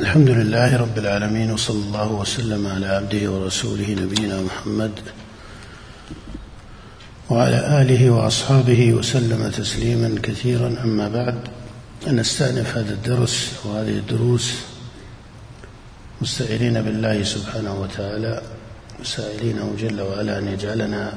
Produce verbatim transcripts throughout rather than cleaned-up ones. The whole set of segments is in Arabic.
الحمد لله رب العالمين، وصلى الله وسلم على عبده ورسوله نبينا محمد وعلى آله وأصحابه وسلم تسليما كثيرا. أما بعد، نستأنف هذا الدرس وهذه الدروس مستعينين بالله سبحانه وتعالى، وسائلينه جل وعلا أن يجعلنا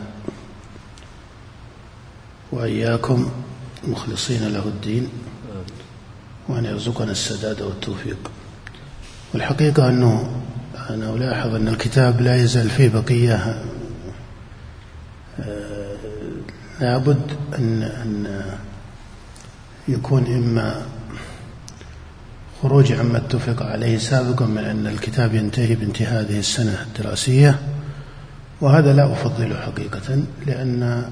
وإياكم مخلصين له الدين، وأن يرزقنا السداد والتوفيق. والحقيقة أنه أنا ألاحظ أن الكتاب لا يزال فيه بقية، لابد أن أن يكون إما خروج عما اتفق عليه سابقا من أن الكتاب ينتهي بانتهاء هذه السنة الدراسية، وهذا لا أفضله حقيقة، لأن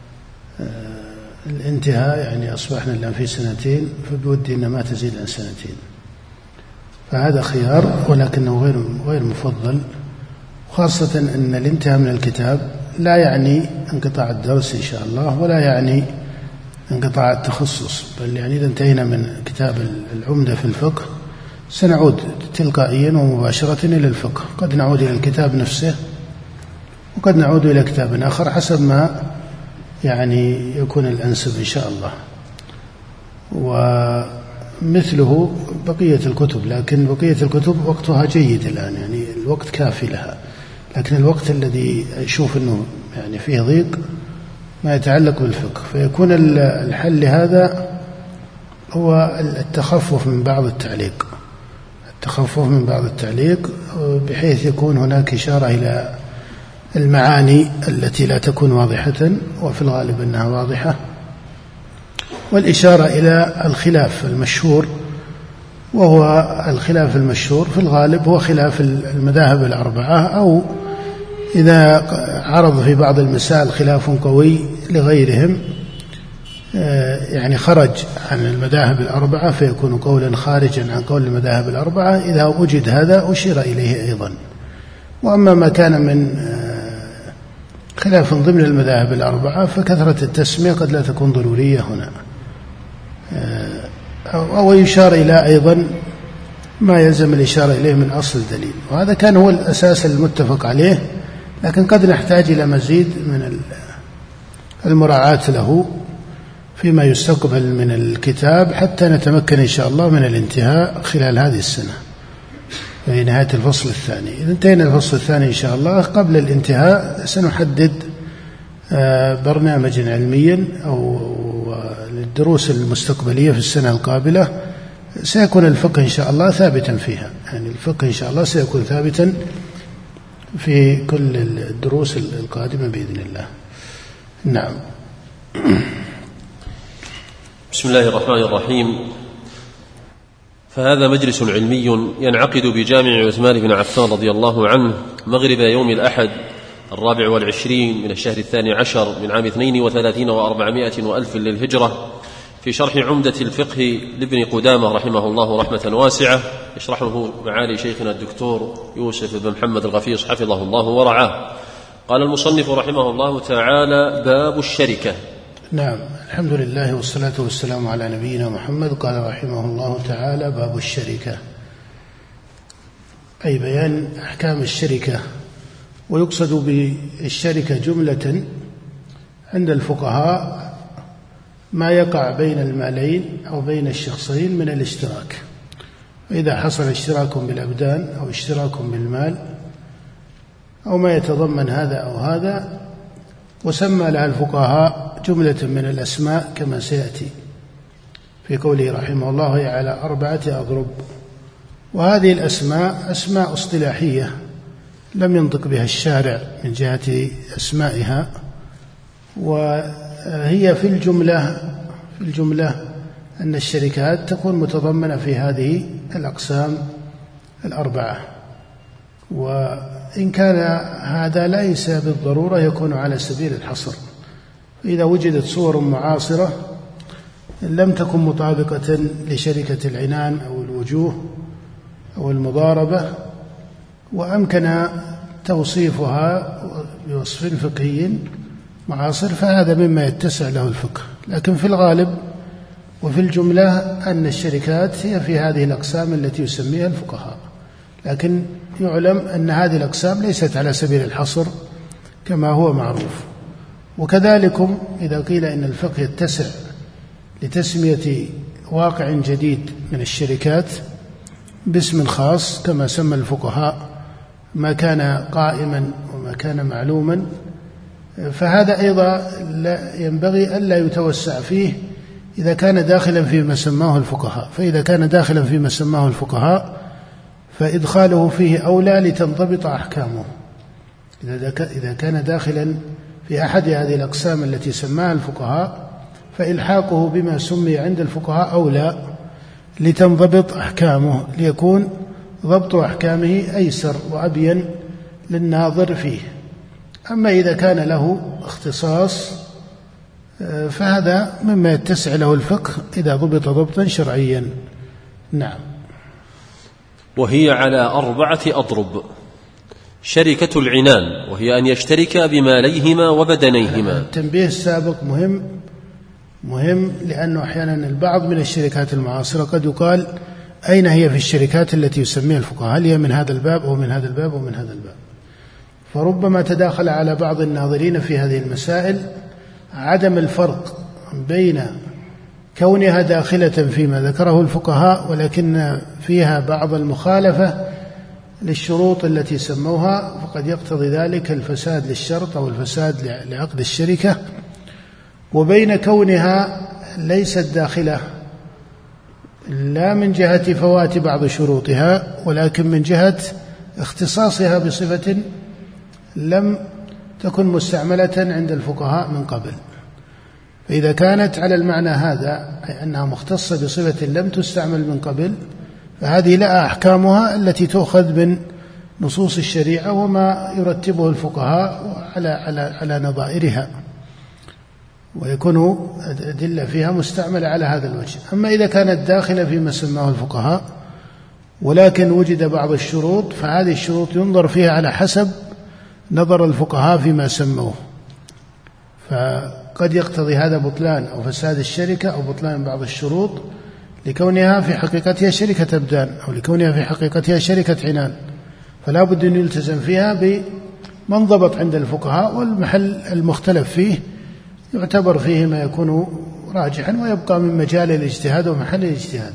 الانتهاء يعني أصبحنا الآن في سنتين، فبودي أن ما تزيد عن سنتين، فهذا خيار ولكنه غير غير مفضل، خاصة أن الانتهاء من الكتاب لا يعني انقطاع الدرس إن شاء الله، ولا يعني انقطاع التخصص، بل يعني إذا انتهينا من كتاب العمدة في الفقه سنعود تلقائيا ومباشرة إلى الفقه، قد نعود إلى الكتاب نفسه وقد نعود إلى كتاب آخر حسب ما يعني يكون الأنسب إن شاء الله. ومثله بقية الكتب، لكن بقية الكتب وقتها جيد الآن، يعني الوقت كافي لها، لكن الوقت الذي أشوف أنه يعني فيه ضيق ما يتعلق بالفقه، فيكون الحل لهذا هو التخفف من بعض التعليق التخفف من بعض التعليق بحيث يكون هناك إشارة إلى المعاني التي لا تكون واضحة، وفي الغالب أنها واضحة، والإشارة إلى الخلاف المشهور، وهو الخلاف المشهور في الغالب هو خلاف المذاهب الأربعة، أو إذا عرض في بعض المسائل خلاف قوي لغيرهم يعني خرج عن المذاهب الأربعة فيكون قولا خارجا عن قول المذاهب الأربعة، إذا وجد هذا أشير إليه أيضا. وأما ما كان من خلاف ضمن المذاهب الأربعة فكثرة التسمية قد لا تكون ضرورية هنا، أو يشار إلى أيضا ما يلزم الإشارة إليه من أصل الدليل، وهذا كان هو الأساس المتفق عليه، لكن قد نحتاج إلى مزيد من المراعاة له فيما يستقبل من الكتاب حتى نتمكن إن شاء الله من الانتهاء خلال هذه السنة في نهاية الفصل الثاني. إذا انتهينا الفصل الثاني إن شاء الله قبل الانتهاء سنحدد برنامجا علميا أو للدروس المستقبلية في السنة القابلة، سيكون الفقه إن شاء الله ثابتا فيها، يعني الفقه إن شاء الله سيكون ثابتا في كل الدروس القادمة بإذن الله. نعم. بسم الله الرحمن الرحيم. فهذا مجلس علمي ينعقد بجامع عثمان بن عفان رضي الله عنه مغرب يوم الأحد الرابع والعشرين من الشهر الثاني عشر من عام اثنين وثلاثين وأربعمائة وألف للهجرة، في شرح عمدة الفقه لابن قدامة رحمه الله رحمة واسعة، يشرحه معالي شيخنا الدكتور يوسف بن محمد الغفيص حفظه الله ورعاه. قال المصنف رحمه الله تعالى: باب الشركة. نعم، الحمد لله والصلاة والسلام على نبينا محمد. قال رحمه الله تعالى: باب الشركة، أي بيان أحكام الشركة. ويقصد بالشركة جملة عند الفقهاء ما يقع بين المالين أو بين الشخصين من الاشتراك، وإذا حصل اشتراك بالأبدان أو اشتراك بالمال أو ما يتضمن هذا أو هذا، وسمى لها الفقهاء جملة من الأسماء كما سيأتي في قوله رحمه الله: هي على أربعة أضرب. وهذه الأسماء أسماء اصطلاحية لم ينطق بها الشارع من جهة أسمائها، وهي في الجملة في الجملة أن الشركات تكون متضمنة في هذه الأقسام الأربعة، وإن كان هذا ليس بالضرورة يكون على سبيل الحصر. إذا وجدت صور معاصرة لم تكن مطابقة لشركة العنان أو الوجوه أو المضاربة وأمكن توصيفها بوصف فقهي معاصر، فهذا مما يتسع له الفقه. لكن في الغالب وفي الجملة أن الشركات هي في هذه الأقسام التي يسميها الفقهاء، لكن يعلم أن هذه الأقسام ليست على سبيل الحصر كما هو معروف. وكذلكم إذا قيل إن الفقه يتسع لتسمية واقع جديد من الشركات باسم خاص كما سمى الفقهاء ما كان قائما وما كان معلوما، فهذا أيضا لا ينبغي ألا يتوسع فيه إذا كان داخلا فيما سماه الفقهاء. فإذا كان داخلا فيما سماه الفقهاء فإدخاله فيه أولى لتنضبط أحكامه. إذا كان داخلا في أحد هذه الأقسام التي سماها الفقهاء فإلحاقه بما سمي عند الفقهاء أولى لتنضبط أحكامه، ليكون ضبط أحكامه أيسر وأبين للناظر فيه. أما إذا كان له اختصاص فهذا مما يتسع له الفقه إذا ضبط ضبطا شرعيا. نعم. وهي على أربعة أضرب: شركة العنان، وهي أن يشترك بماليهما وبدنيهما. التنبيه السابق مهم مهم لأنه أحيانا البعض من الشركات المعاصرة قد يقال أين هي في الشركات التي يسميها الفقهاء، هل هي من هذا الباب أو من هذا الباب أو من هذا الباب، فربما تداخل على بعض الناظرين في هذه المسائل عدم الفرق بين كونها داخلة فيما ذكره الفقهاء ولكن فيها بعض المخالفة للشروط التي سموها، فقد يقتضي ذلك الفساد للشرط أو الفساد لعقد الشركة، وبين كونها ليست داخلة لا من جهة فوات بعض شروطها ولكن من جهة اختصاصها بصفة لم تكن مستعملة عند الفقهاء من قبل. فإذا كانت على المعنى هذا أي أنها مختصة بصفة لم تستعمل من قبل فهذه لها أحكامها التي تؤخذ من نصوص الشريعة وما يرتبه الفقهاء على على على نظائرها، ويكون أدلة فيها مستعملة على هذا الوجه. أما إذا كانت داخلة فيما سماه الفقهاء ولكن وجد بعض الشروط فهذه الشروط ينظر فيها على حسب نظر الفقهاء فيما سموه، فقد يقتضي هذا بطلان أو فساد الشركة أو بطلان بعض الشروط لكونها في حقيقتها شركة أبدان أو لكونها في حقيقتها شركة عنان، فلا بد أن يلتزم فيها بمن ضبط عند الفقهاء، والمحل المختلف فيه يعتبر فيه ما يكون راجحا ويبقى من مجال الاجتهاد ومحل الاجتهاد.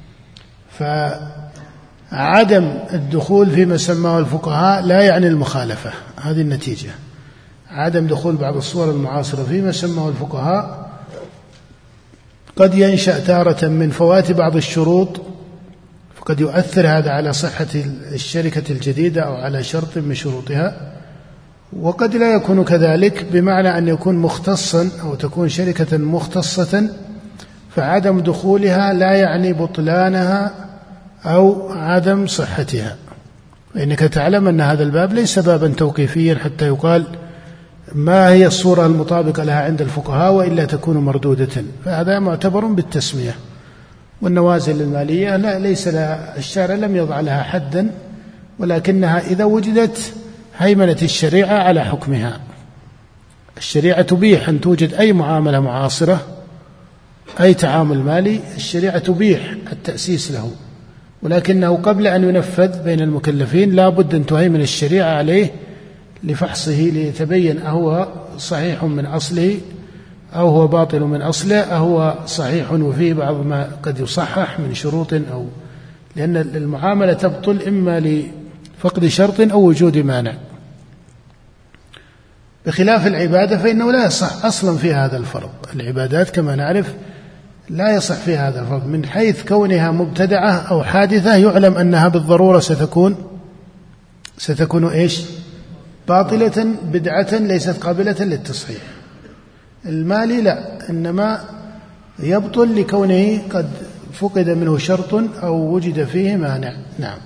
فعدم الدخول فيما سماه الفقهاء لا يعني المخالفة، هذه النتيجة. عدم دخول بعض الصور المعاصرة فيما سماه الفقهاء قد ينشأ تارة من فوات بعض الشروط، فقد يؤثر هذا على صحة الشركة الجديدة أو على شرط من شروطها، وقد لا يكون كذلك بمعنى أن يكون مختصا أو تكون شركة مختصة، فعدم دخولها لا يعني بطلانها أو عدم صحتها. فإنك تعلم أن هذا الباب ليس بابا توقيفيا حتى يقال ما هي الصورة المطابقة لها عند الفقهاء وإلا تكون مردودة، فهذا معتبر بالتسمية. والنوازل المالية لا ليس لها، الشارع لم يضع لها حدا، ولكنها إذا وجدت هيمنة الشريعة على حكمها. الشريعة تبيح أن توجد أي معاملة معاصرة، أي تعامل مالي، الشريعة تبيح التأسيس له، ولكنه قبل أن ينفذ بين المكلفين لا بد أن تهيمن الشريعة عليه لفحصه ليتبين أهو صحيح من أصله أو هو باطل من أصله، أهو صحيح وفيه بعض ما قد يصحح من شروط، أو لأن المعاملة تبطل إما لفقد شرط أو وجود مانع. بخلاف العبادة فإنه لا يصح أصلا في هذا الفرق. العبادات كما نعرف لا يصح في هذا الفرق من حيث كونها مبتدعة أو حادثة، يعلم أنها بالضرورة ستكون ستكون إيش؟ باطلة بدعة ليست قابلة للتصحيح. المالي لا، إنما يبطل لكونه قد فقد منه شرط أو وجد فيه مانع. نعم.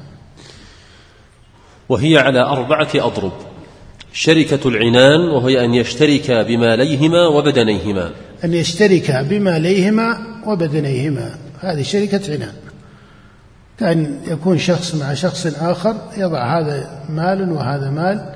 وهي على أربعة أضرب: شركة العنان، وهي أن يشترك بماليهما وبدنيهما. أن يشترك بماليهما وبدنيهما، هذه شركة عنان. كأن يكون شخص مع شخص آخر يضع هذا مال وهذا مال،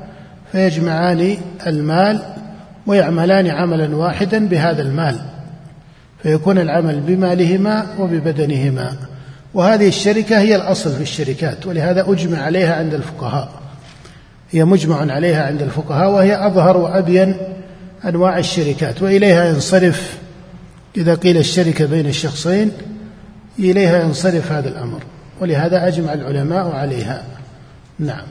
فيجمعان المال ويعملان عملا واحدا بهذا المال، فيكون العمل بمالهما وببدنهما. وهذه الشركة هي الأصل في الشركات، ولهذا أجمع عليها عند الفقهاء، هي مجمع عليها عند الفقهاء، وهي أظهر وأبين أنواع الشركات، وإليها ينصرف إذا قيل الشركة بين الشخصين إليها ينصرف هذا الأمر، ولهذا أجمع العلماء عليها. نعم.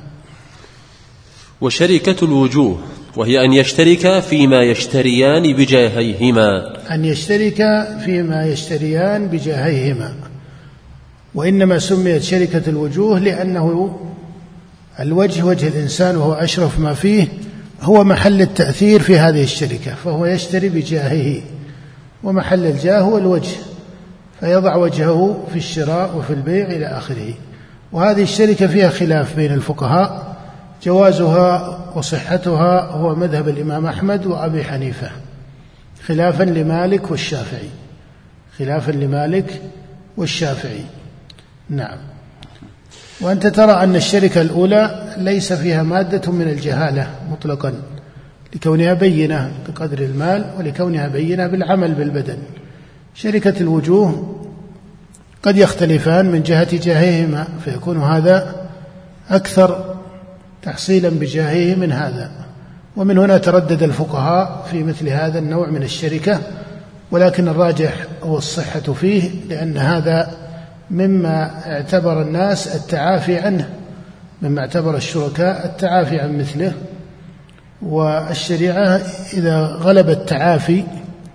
وشركة الوجوه وهي أن يشترك فيما يشتريان بجاهيهما، أن يشترك فيما يشتريان بجاهيهما. وإنما سميت شركة الوجوه لأنه الوجه وجه الإنسان وهو أشرف ما فيه، هو محل التأثير في هذه الشركة، فهو يشتري بجاهه، ومحل الجاه هو الوجه، فيضع وجهه في الشراء وفي البيع إلى آخره. وهذه الشركة فيها خلاف بين الفقهاء، جوازها وصحتها هو مذهب الإمام أحمد وأبي حنيفة، خلافا لمالك والشافعي، خلافا لمالك والشافعي. نعم. وأنت ترى أن الشركة الأولى ليس فيها مادة من الجهالة مطلقا، لكونها بينة بقدر المال ولكونها بينة بالعمل بالبدن. شركة الوجوه قد يختلفان من جهة جاههما، فيكون هذا أكثر تحصيلا بجاهه من هذا، ومن هنا تردد الفقهاء في مثل هذا النوع من الشركة، ولكن الراجح هو الصحة فيه، لأن هذا مما اعتبر الناس التعافي عنه، مما اعتبر الشركاء التعافي عن مثله. والشريعة إذا غلب التعافي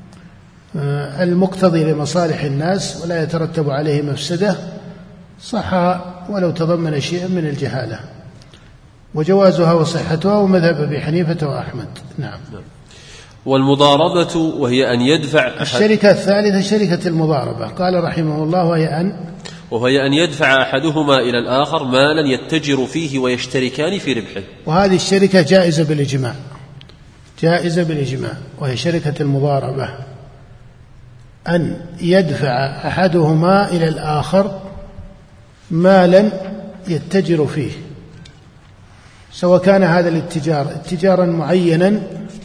المقتضي لمصالح الناس ولا يترتب عليه مفسدة صح ولو تضمن شيئا من الجهالة، وجوازها وصحتها ومذهب أبي حنيفة وأحمد. نعم. والمضاربة وهي أن يدفع الشركة الثالثة شركة المضاربة، قال رحمه الله وهي أن وهي أن يدفع أحدهما إلى الآخر مالا يتجر فيه ويشتركان في ربحه. وهذه الشركة جائزة بالإجماع، جائزة بالإجماع، وهي شركة المضاربة، أن يدفع أحدهما إلى الآخر مالا يتجر فيه، سواء كان هذا الاتجار اتجارا معينا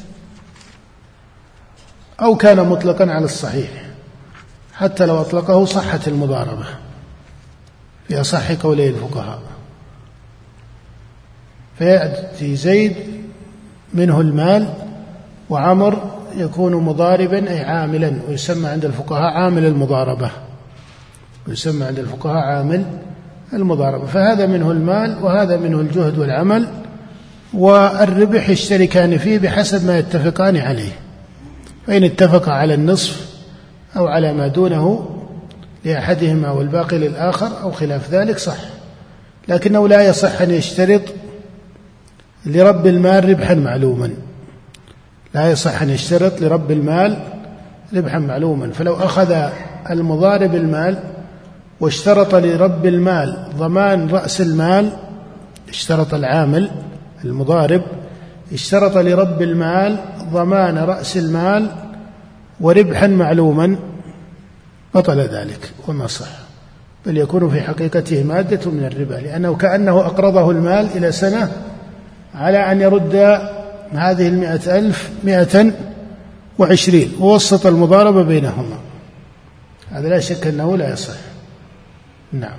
أو كان مطلقا على الصحيح، حتى لو أطلقه صحت المضاربة في أصح قولي الفقهاء. فيأتي زيد منه المال وعمر يكون مضاربا أي عاملا، ويسمى عند الفقهاء عامل المضاربة، ويسمى عند الفقهاء عامل المضاربة. فهذا منه المال وهذا منه الجهد والعمل، والربح يشتركان فيه بحسب ما يتفقان عليه، فإن اتفق على النصف أو على ما دونه لأحدهما والباقي للآخر أو خلاف ذلك صح، لكنه لا يصح أن يشترط لرب المال ربحا معلوما، لا يصح أن يشترط لرب المال ربحا معلوما. فلو أخذ المضارب المال واشترط لرب المال ضمان رأس المال، اشترط العامل المضارب اشترط لرب المال ضمان رأس المال وربحا معلوما، بطل ذلك وما صح، بل يكون في حقيقته مادة من الربا، لأنه كأنه أقرضه المال إلى سنة على أن يرد هذه المئة ألف مئة وعشرين، ووسط المضاربة بينهما، هذا لا شك أنه لا يصح. نعم.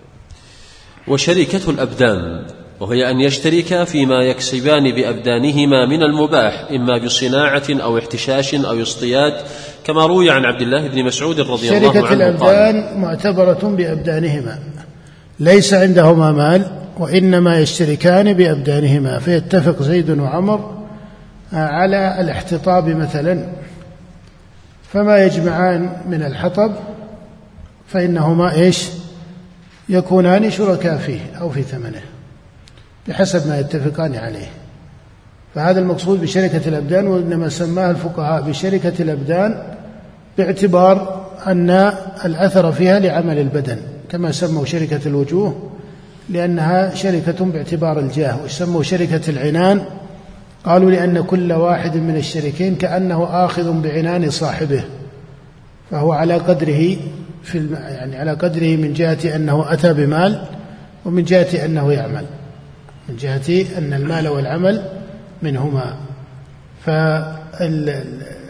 وشركة الأبدان وهي أن يشتركا فيما يكسبان بأبدانهما من المباح، إما بصناعة أو احتشاش أو اصطياد، كما روي عن عبد الله بن مسعود رضي الله عنه شركة الأبدان معتبرة بأبدانهما، ليس عندهما مال وإنما يشتركان بأبدانهما، فيتفق زيد وعمر على الاحتطاب مثلا، فما يجمعان من الحطب فإنهما إيش يكونان شركاء فيه أو في ثمنه بحسب ما يتفقان عليه. فهذا المقصود بشركة الأبدان، وإنما سماها الفقهاء بشركة الأبدان باعتبار أن الأثر فيها لعمل البدن، كما سموا شركة الوجوه لأنها شركة باعتبار الجاه، وسموا شركة العنان قالوا لأن كل واحد من الشريكين كأنه آخذ بعنان صاحبه، فهو على قدره في يعني على قدره من جهة أنه أتى بمال، ومن جهة أنه يعمل، من جهة أن المال والعمل منهما.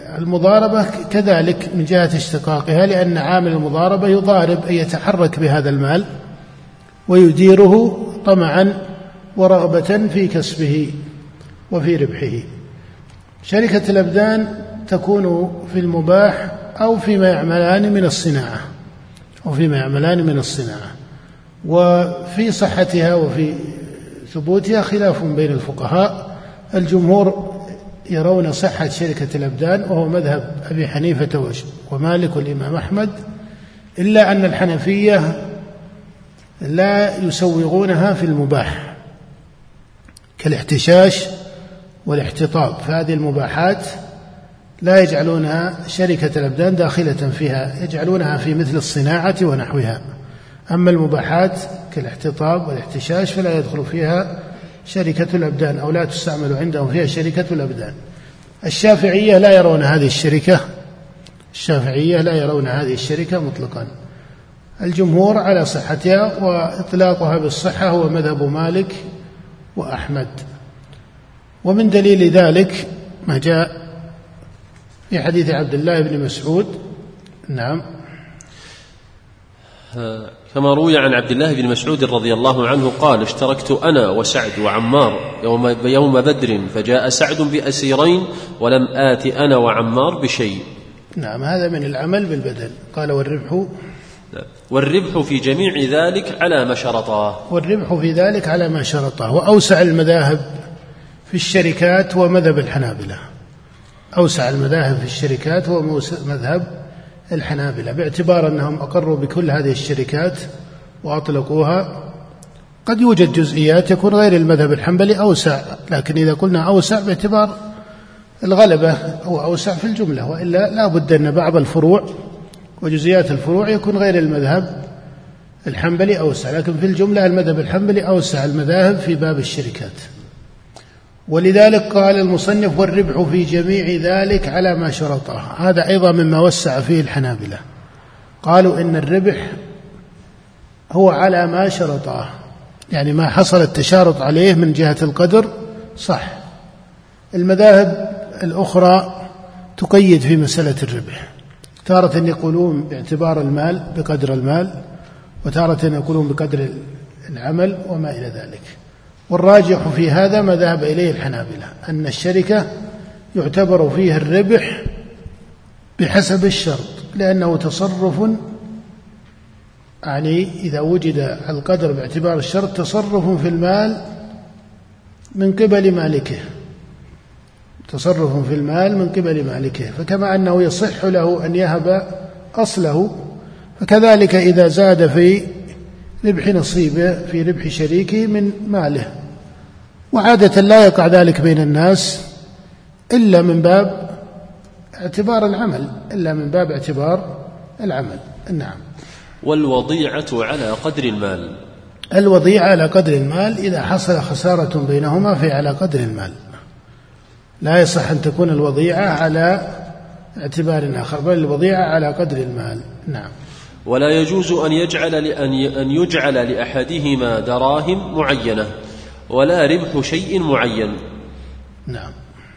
المضاربة كذلك من جهة اشتقاقها، لأن عامل المضاربة يضارب أن يتحرك بهذا المال ويديره طمعا ورغبة في كسبه وفي ربحه. شركة الأبدان تكون في المباح أو فيما يعملان من الصناعة أو فيما يعملان من الصناعة، وفي صحتها وفي ثبوتها خلاف بين الفقهاء. الجمهور يرون صحة شركة الأبدان، وهو مذهب أبي حنيفة ومالك والإمام أحمد، إلا أن الحنفية لا يسوغونها في المباح كالاحتشاش والاحتطاب، فهذه المباحات لا يجعلونها شركة الأبدان داخلة فيها، يجعلونها في مثل الصناعة ونحوها. أما المباحات كالاحتطاب والاحتشاش فلا يدخل فيها شركة الأبدان، أو لا تستعمل عندهم فيها شركة الأبدان. الشافعية لا يرون هذه الشركة الشافعية لا يرون هذه الشركة مطلقا. الجمهور على صحتها، وإطلاقها بالصحة هو مذهب مالك وأحمد. ومن دليل ذلك ما جاء في حديث عبد الله بن مسعود. نعم. كما روي عن عبد الله بن مسعود رضي الله عنه قال: اشتركت أنا وسعد وعمار يوم, يوم بدر، فجاء سعد بأسيرين ولم آت أنا وعمار بشيء. نعم، هذا من العمل بالبدن. قال: والربح والربح في جميع ذلك على ما شرطاه. والربح في ذلك على ما شرطاه. وأوسع المذاهب في الشركات هو مذهب الحنابلة. أوسع المذاهب في الشركات هو مذهب الحنابلة، باعتبار أنهم أقروا بكل هذه الشركات وأطلقوها. قد يوجد جزئيات يكون غير المذهب الحنبلي أوسع، لكن إذا قلنا أوسع باعتبار الغلبة هو أوسع في الجملة، وإلا لا بد أن بعض الفروع وجزئيات الفروع يكون غير المذهب الحنبلي أوسع، لكن في الجملة المذهب الحنبلي أوسع المذاهب في باب الشركات. ولذلك قال المصنف: والربح في جميع ذلك على ما شرطه. هذا أيضا مما وسع فيه الحنابلة، قالوا إن الربح هو على ما شرطه، يعني ما حصل التشارط عليه من جهة القدر صح. المذاهب الأخرى تقيد في مسألة الربح، تارة يقولون باعتبار المال بقدر المال، وتارة يقولون بقدر العمل وما إلى ذلك. والراجح في هذا ما ذهب إليه الحنابلة، أن الشركة يعتبر فيها الربح بحسب الشرط، لأنه تصرف، يعني إذا وجد القدر باعتبار الشرط تصرف في المال من قبل مالكه، تصرف في المال من قبل مالكه. فكما أنه يصح له أن يهب أصله، فكذلك إذا زاد في ربح نصيبه في ربح شريكه من ماله. وعادة لا يقع ذلك بين الناس إلا من باب اعتبار العمل إلا من باب اعتبار العمل. نعم. والوضيعة على قدر المال. الوضيعة على قدر المال، إذا حصل خسارة بينهما في على قدر المال. لا يصح أن تكون الوضيعة على اعتبار آخر، بل الوضيعة على قدر المال. نعم. ولا يجوز أن يجعل أن يجعل لأحدهما دراهم معينة ولا ربح شيء معين. نعم.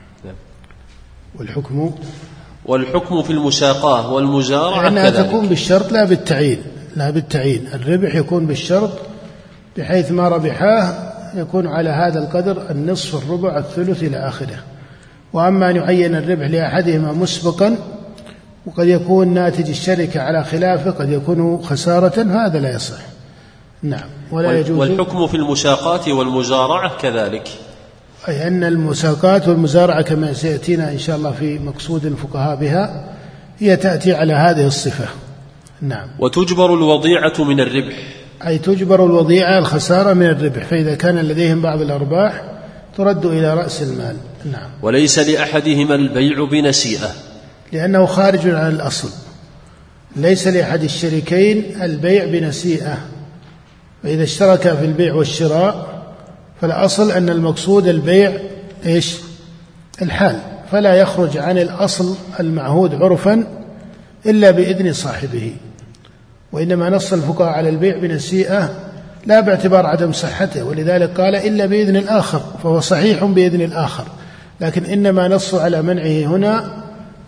والحكم والحكم في المساقاة والمزارعة أنها تكون بالشرط لا بالتعيين لا بالتعيين الربح يكون بالشرط، بحيث ما ربحاه يكون على هذا القدر، النصف الربع الثلث إلى آخره. وأما أن يعين الربح لأحدهما مسبقا، وقد يكون ناتج الشركة على خلافه، قد يكون خسارة، هذا لا يصح. نعم. ولا يجوز. والحكم في المساقات والمزارعة كذلك، أي أن المساقات والمزارعة كما سيأتينا إن شاء الله في مقصود الفقهاء بها، هي تأتي على هذه الصفة. نعم. وتجبر الوضيعة من الربح، أي تجبر الوضيعة الخسارة من الربح، فإذا كان لديهم بعض الأرباح ترد إلى رأس المال. نعم. وليس لأحدهما البيع بنسيئة، لأنه خارج عن الأصل. ليس لأحد الشريكين البيع بنسيئة، فإذا اشترك في البيع والشراء فالأصل أن المقصود البيع إيش؟ الحال، فلا يخرج عن الأصل المعهود عرفا إلا بإذن صاحبه. وإنما نص الفقهاء على البيع بنسيئة لا باعتبار عدم صحته، ولذلك قال إلا بإذن الآخر، فهو صحيح بإذن الآخر، لكن إنما نص على منعه هنا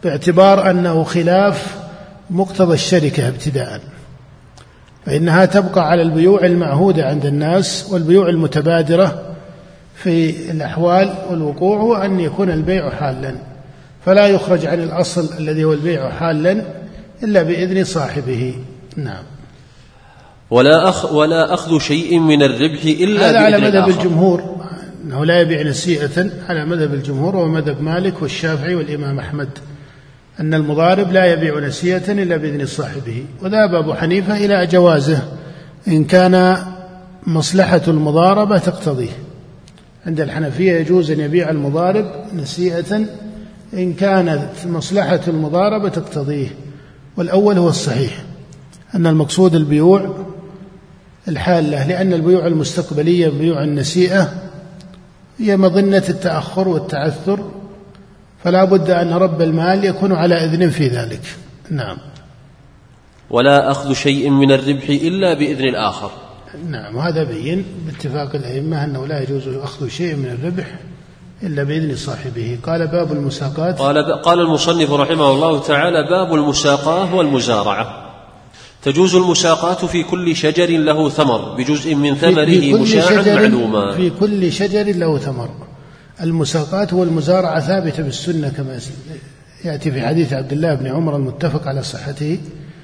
باعتبار أنه خلاف مقتضى الشركة ابتداء، فإنها تبقى على البيوع المعهودة عند الناس والبيوع المتبادرة في الأحوال والوقوع، وأن يكون البيع حالا، فلا يخرج عن الأصل الذي هو البيع حالا إلا بإذن صاحبه. نعم. ولا أخ ولا أخذ شيء من الربح إلا هذا على مذهب الآخر. الجمهور، أنه لا يبيع نسيئة، على مذهب الجمهور ومذهب مالك والشافعي والإمام أحمد، أن المضارب لا يبيع نسيئة إلا بإذن صاحبه. وذهب أبو حنيفة إلى جوازه إن كان مصلحة المضاربة تقتضيه. عند الحنفية يجوز أن يبيع المضارب نسيئة إن كانت مصلحة المضاربة تقتضيه، والأول هو الصحيح، أن المقصود البيوع الحالة، لأن البيوع المستقبلية بيوع النسيئة هي مظنة التأخر والتعثر، فلا بد أن رب المال يكون على إذن في ذلك. نعم. ولا أخذ شيء من الربح إلا بإذن الآخر. نعم، وهذا بين باتفاق الأئمة أنه لا يجوز أخذ شيء من الربح إلا بإذن صاحبه. قال باب المساقات. قال, قال المصنف رحمه الله تعالى: باب المساقاة والمزارعة. تجوز المساقاة في كل شجر له ثمر بجزء من ثمره مشاعا معلوما. في كل شجر له ثمر. المساقاة والمزارعة ثابتة بالسنة كما يأتي في حديث عبد الله بن عمر المتفق على صحته.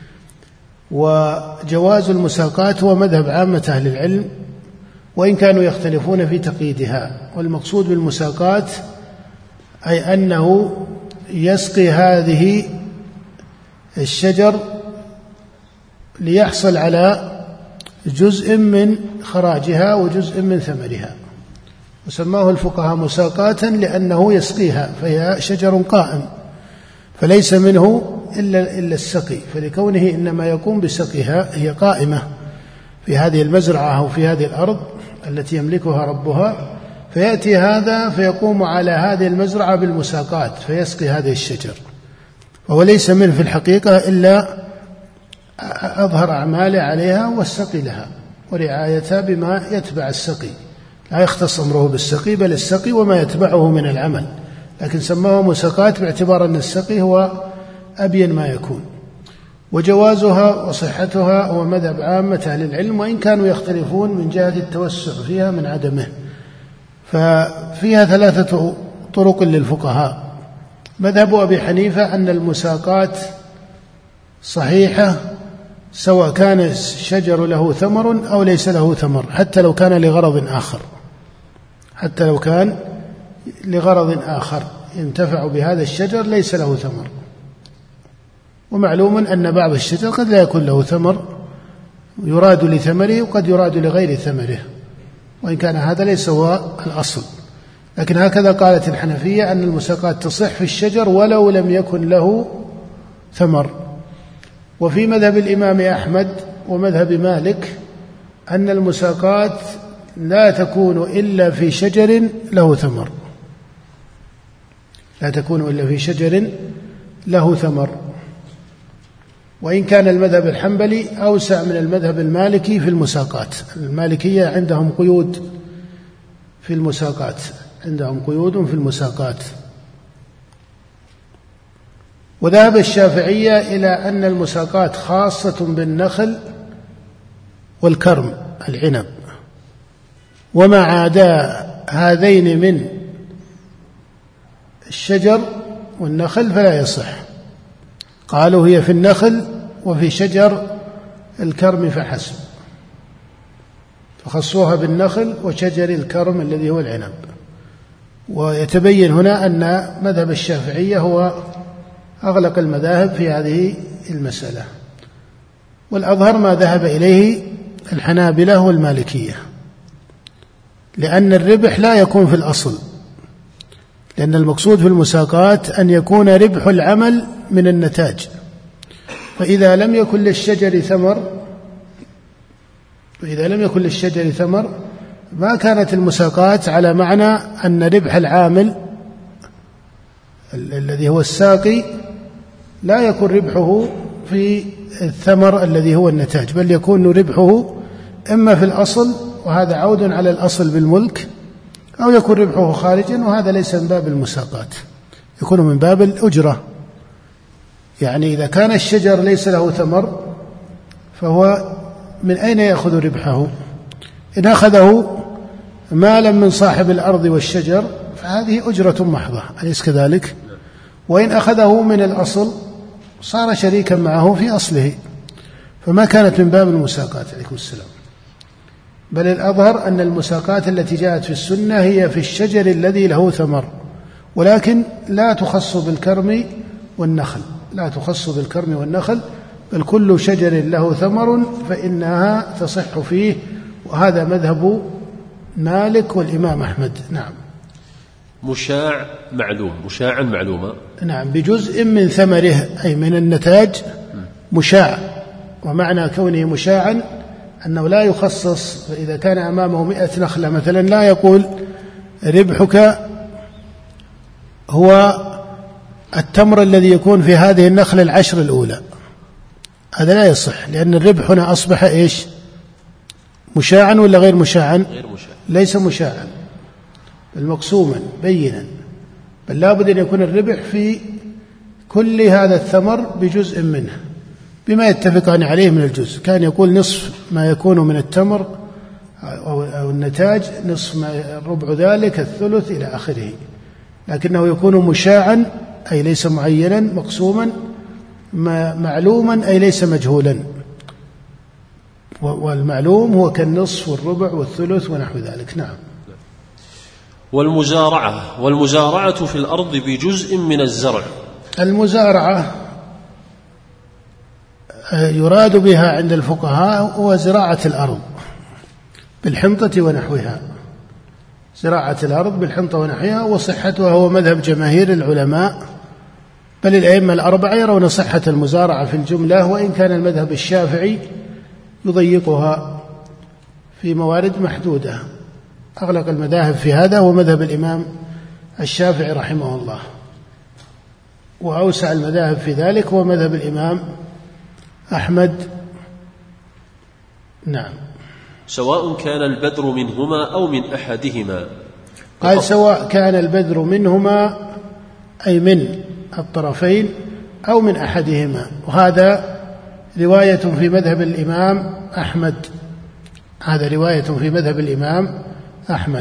وجواز المساقاة هو مذهب عامة أهل العلم، وإن كانوا يختلفون في تقييدها. والمقصود بالمساقاة أي أنه يسقي هذه الشجر ليحصل على جزء من خراجها وجزء من ثمرها، وسماه الفقهاء مساقاة لأنه يسقيها، فهي شجر قائم فليس منه إلا, إلا السقي، فلكونه إنما يقوم بسقيها هي قائمة في هذه المزرعة أو في هذه الأرض التي يملكها ربها، فيأتي هذا فيقوم على هذه المزرعة بالمساقات فيسقي هذه الشجر، وهو ليس منه في الحقيقة إلا أظهر أعماله عليها والسقي لها ورعايتها بما يتبع السقي، لا يختص أمره بالسقي بل السقي وما يتبعه من العمل، لكن سماه مساقات باعتبار أن السقي هو أبين ما يكون. وجوازها وصحتها هو مذهب عامة أهل العلم، وإن كانوا يختلفون من جهة التوسع فيها من عدمه. ففيها ثلاثة طرق للفقهاء. مذهب أبي حنيفة أن المساقات صحيحة سواء كان الشجر له ثمر أو ليس له ثمر، حتى لو كان لغرض آخر حتى لو كان لغرض آخر ينتفع بهذا الشجر ليس له ثمر. ومعلوم أن بعض الشجر قد لا يكون له ثمر يراد لثمره وقد يراد لغير ثمره، وإن كان هذا ليس هو الأصل. لكن هكذا قالت الحنفية أن المساقات تصح في الشجر ولو لم يكن له ثمر. وفي مذهب الإمام أحمد ومذهب مالك أن المساقات لا تكون إلا في شجر له ثمر لا تكون إلا في شجر له ثمر وإن كان المذهب الحنبلي أوسع من المذهب المالكي في المساقات. المالكية عندهم قيود في المساقات عندهم قيود في المساقات وذهب الشافعية إلى أن المساقات خاصة بالنخل والكرم العنب، وما عدا هذين من الشجر والنخل فلا يصح. قالوا هي في النخل وفي شجر الكرم فحسب، فخصوها بالنخل وشجر الكرم الذي هو العنب. ويتبين هنا أن مذهب الشافعية هو أغلق المذاهب في هذه المسألة، والأظهر ما ذهب إليه الحنابلة والمالكية، لأن الربح لا يكون في الأصل، لأن المقصود في المساقات أن يكون ربح العمل من النتاج. فإذا لم يكن للشجر ثمر فإذا لم يكن للشجر ثمر ما كانت المساقات على معنى أن ربح العامل الذي هو الساقي لا يكون ربحه في الثمر الذي هو النتاج، بل يكون ربحه إما في الأصل وهذا عود على الأصل بالملك، أو يكون ربحه خارجا وهذا ليس من باب المساقات، يكون من باب الأجرة يعني إذا كان الشجر ليس له ثمر فهو من أين يأخذ ربحه؟ إن أخذه مالا من صاحب الأرض والشجر فهذه أجرة محضة، أليس كذلك؟ وإن أخذه من الأصل صار شريكا معه في أصله، فما كانت من باب المساقات. عليكم السلام. بل الأظهر أن المساقات التي جاءت في السنة هي في الشجر الذي له ثمر، ولكن لا تخص بالكرم والنخل، لا تخص بالكرم والنخل، بل كل شجر له ثمر فإنها تصح فيه، وهذا مذهب مالك والإمام أحمد. نعم. مشاع معلوم، مشاعا معلومة. نعم، بجزء من ثمره أي من النتاج مشاع، ومعنى كونه مشاعا أنه لا يخصص. فإذا كان أمامه مئة نخلة مثلا لا يقول ربحك هو التمر الذي يكون في هذه النخلة العشر الأولى، هذا لا يصح، لأن الربح هنا أصبح إيش؟ مشاعا ولا غير مشاعا؟ غير مشاع. ليس مشاعا بل مقسوما بينا، بل لا بد أن يكون الربح في كل هذا الثمر بجزء منه بما يتفقان عليه من الجزء. كان يقول نصف ما يكون من التمر أو النتاج، نصف ما ربع ذلك، الثلث إلى آخره، لكنه يكون مشاعا أي ليس معينا، مقسوما، معلوما أي ليس مجهولا، والمعلوم هو كالنصف والربع والثلث ونحو ذلك. نعم. والمزارعة، والمزارعة في الأرض بجزء من الزرع. المزارعة يراد بها عند الفقهاء هو زراعة الأرض بالحنطة ونحوها، زراعة الأرض بالحنطة ونحوها، وصحتها هو مذهب جماهير العلماء، بل الأئمة الأربعة يرون صحة المزارعة في الجملة، وإن كان المذهب الشافعي يضيقها في موارد محدودة. أغلق المذاهب في هذا هو مذهب الإمام الشافعي رحمه الله، وأوسع المذاهب في ذلك هو مذهب الإمام أحمد. نعم. سواء كان البذر منهما أو من أحدهما. قال سواء كان البذر منهما أي من الطرفين أو من أحدهما، وهذا رواية في مذهب الإمام أحمد، هذا رواية في مذهب الإمام أحمد.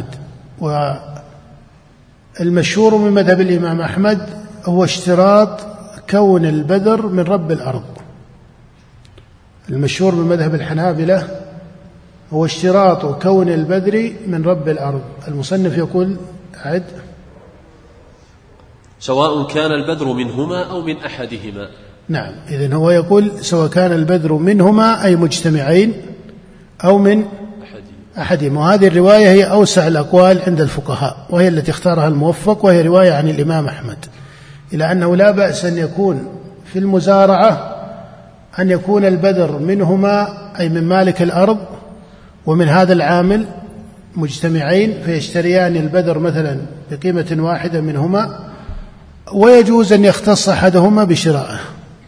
والمشهور من مذهب الإمام أحمد هو اشتراط كون البذر من رب الأرض. المشهور من مذهب الحنابلة هو اشتراط كون البذر من رب الأرض. المصنف يقول أعد. سواء كان البذر منهما أو من أحدهما. نعم، إذن هو يقول سواء كان البذر منهما أي مجتمعين أو من أحدهما، وهذه الرواية هي أوسع الأقوال عند الفقهاء، وهي التي اختارها الموفق، وهي رواية عن الإمام أحمد، إلى أنه لا بأس أن يكون في المزارعة أن يكون البذر منهما أي من مالك الأرض ومن هذا العامل مجتمعين فيشتريان البذر مثلا بقيمة واحدة منهما، ويجوز أن يختص أحدهما بشرائه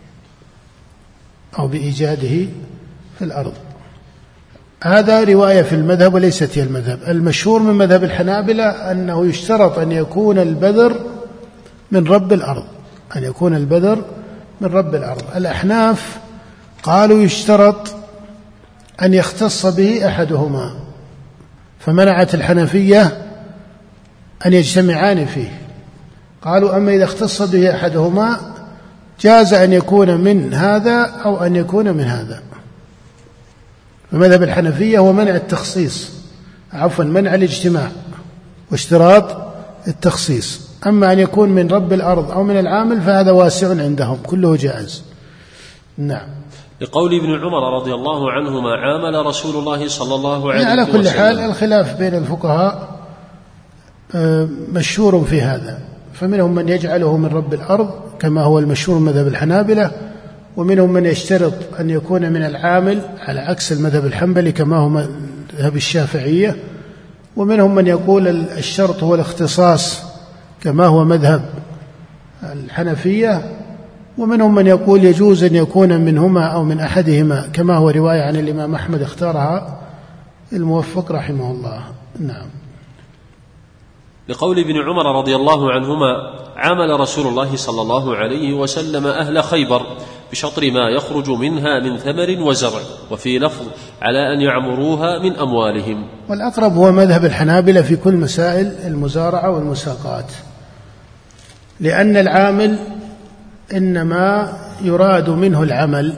أو بإيجاده في الأرض. هذا رواية في المذهب وليست هي المذهب. المشهور من مذهب الحنابلة أنه يشترط أن يكون البذر من رب الأرض، أن يكون البذر من رب الأرض. الأحناف قالوا يشترط أن يختص به أحدهما، فمنعت الحنفية أن يجتمعان فيه. قالوا أما إذا اختص به أحدهما جاز أن يكون من هذا أو أن يكون من هذا. فمذهب الحنفية هو منع التخصيص، عفوا منع الاجتماع واشتراط التخصيص. أما أن يكون من رب الأرض أو من العامل فهذا واسع عندهم، كله جائز. نعم. لقول ابن عمر رضي الله عنهما عامل رسول الله صلى الله عليه وسلم. على كل حال الخلاف بين الفقهاء مشهور في هذا، فمنهم من يجعله من رب الأرض كما هو المشهور مذهب الحنابلة، ومنهم من يشترط أن يكون من العامل على عكس المذهب الحنبلي كما هو مذهب الشافعية، ومنهم من يقول الشرط هو الاختصاص كما هو مذهب الحنفية، ومنهم من يقول يجوز أن يكون منهما أو من أحدهما كما هو رواية عن الإمام أحمد اختارها الموفق رحمه الله. نعم. لقول ابن عمر رضي الله عنهما: عامل رسول الله صلى الله عليه وسلم أهل خيبر بشطر ما يخرج منها من ثمر وزرع، وفي لفظ: على أن يعمروها من أموالهم. والأقرب هو مذهب الحنابلة في كل مسائل المزارعة والمساقات، لأن العامل إنما يراد منه العمل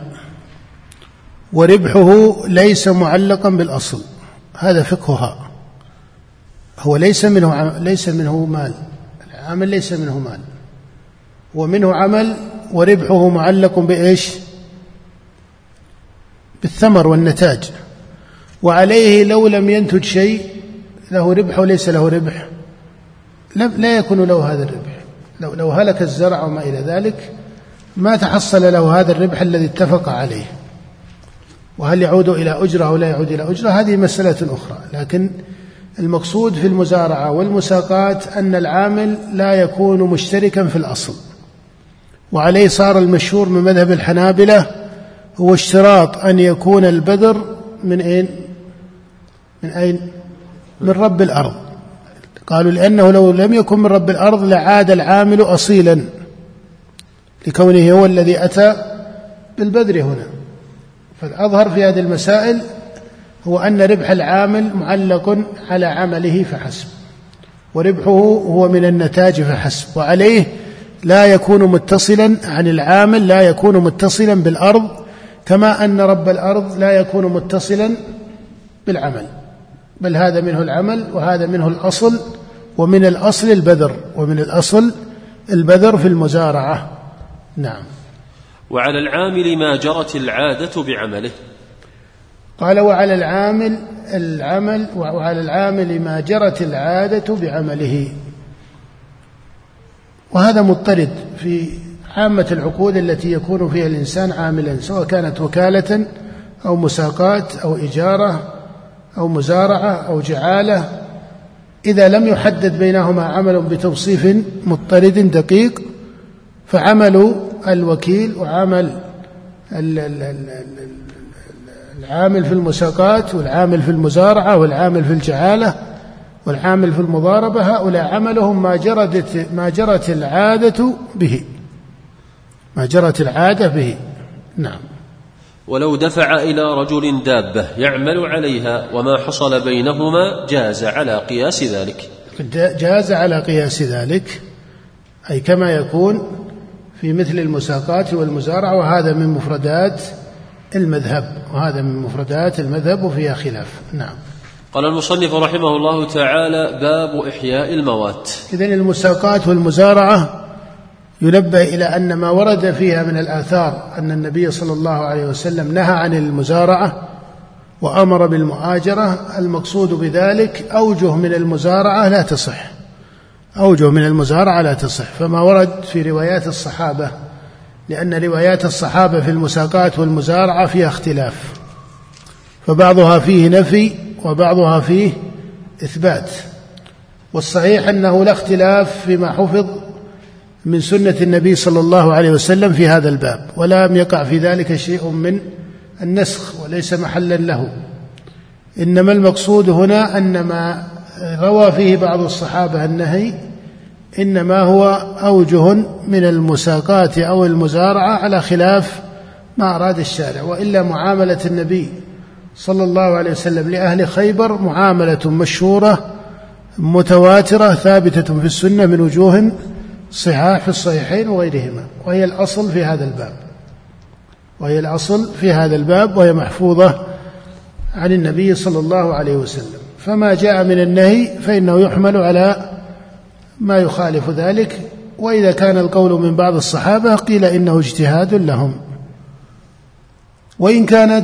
وربحه ليس معلقا بالأصل، هذا فقهها. هو ليس منه ليس منه مال، العمل ليس منه مال، ومنه عمل وربحه معلق بإيش؟ بالثمر والنتاج، وعليه لو لم ينتج شيء له ربح وليس له ربح لا يكون له هذا الربح. لو, لو هلك الزرع وما إلى ذلك ما تحصل له هذا الربح الذي اتفق عليه. وهل يعود إلى أجرة أو لا يعود إلى أجرة هذه مسألة أخرى، لكن المقصود في المزارعة والمساقات أن العامل لا يكون مشتركا في الأصل، وعليه صار المشهور من مذهب الحنابلة هو اشتراط أن يكون البذر من أين؟ من أين؟ من رب الأرض. قالوا لأنه لو لم يكن من رب الأرض لعاد العامل أصيلا لكونه هو الذي أتى بالبذر هنا. فالأظهر في هذه المسائل هو أن ربح العامل معلق على عمله فحسب، وربحه هو من النتاج فحسب، وعليه لا يكون متصلا عن العامل، لا يكون متصلا بالأرض، كما أن رب الأرض لا يكون متصلا بالعمل، بل هذا منه العمل وهذا منه الأصل، ومن الأصل البذر ومن الأصل البذر في المزارعة. نعم. وعلى العامل ما جرت العادة بعمله. قال: وعلى العامل العمل وعلى العامل ما جرت العادة بعمله. وهذا مضطرد في عامة العقود التي يكون فيها الإنسان عاملا، سواء كانت وكالة أو مساقات أو إجارة أو مزارعة أو جعالة، إذا لم يحدد بينهما عمل بتوصيف مضطرد دقيق، فعمل الوكيل وعمل العامل في المساقات والعامل في المزارعة والعامل في الجعالة والعامل في المضاربة، هؤلاء عملهم ما جرت ما جرت العادة به ما جرت العادة به. نعم. ولو دفع إلى رجل دابة يعمل عليها وما حصل بينهما جاز على قياس ذلك. جاز على قياس ذلك، أي كما يكون في مثل المساقات والمزارعة، وهذا من مفردات المذهب وهذا من مفردات المذهب وفيها خلاف. نعم. قال المصنف رحمه الله تعالى: باب إحياء الموات. إذن المساقات والمزارعة ينبه إلى أن ما ورد فيها من الآثار أن النبي صلى الله عليه وسلم نهى عن المزارعة وأمر بالمؤاجرة، المقصود بذلك أوجه من المزارعة لا تصح، أوجه من المزارعة لا تصح، فما ورد في روايات الصحابة، لأن روايات الصحابة في المساقات والمزارعة فيها اختلاف، فبعضها فيه نفي وبعضها فيه إثبات، والصحيح أنه لا اختلاف فيما حفظ من سنة النبي صلى الله عليه وسلم في هذا الباب، ولم يقع في ذلك شيء من النسخ وليس محلا له. إنما المقصود هنا أن ما روى فيه بعض الصحابة النهي إنما هو أوجه من المساقات أو المزارعة على خلاف ما أراد الشارع، وإلا معاملة النبي صلى الله عليه وسلم لأهل خيبر معاملة مشهورة متواترة ثابتة في السنة من وجوه صحاح في الصحيحين وغيرهما، وهي الأصل في هذا الباب وهي الأصل في هذا الباب وهي محفوظة عن النبي صلى الله عليه وسلم. فما جاء من النهي فإنه يحمل على ما يخالف ذلك، وإذا كان القول من بعض الصحابة قيل إنه اجتهاد لهم، وإن كانت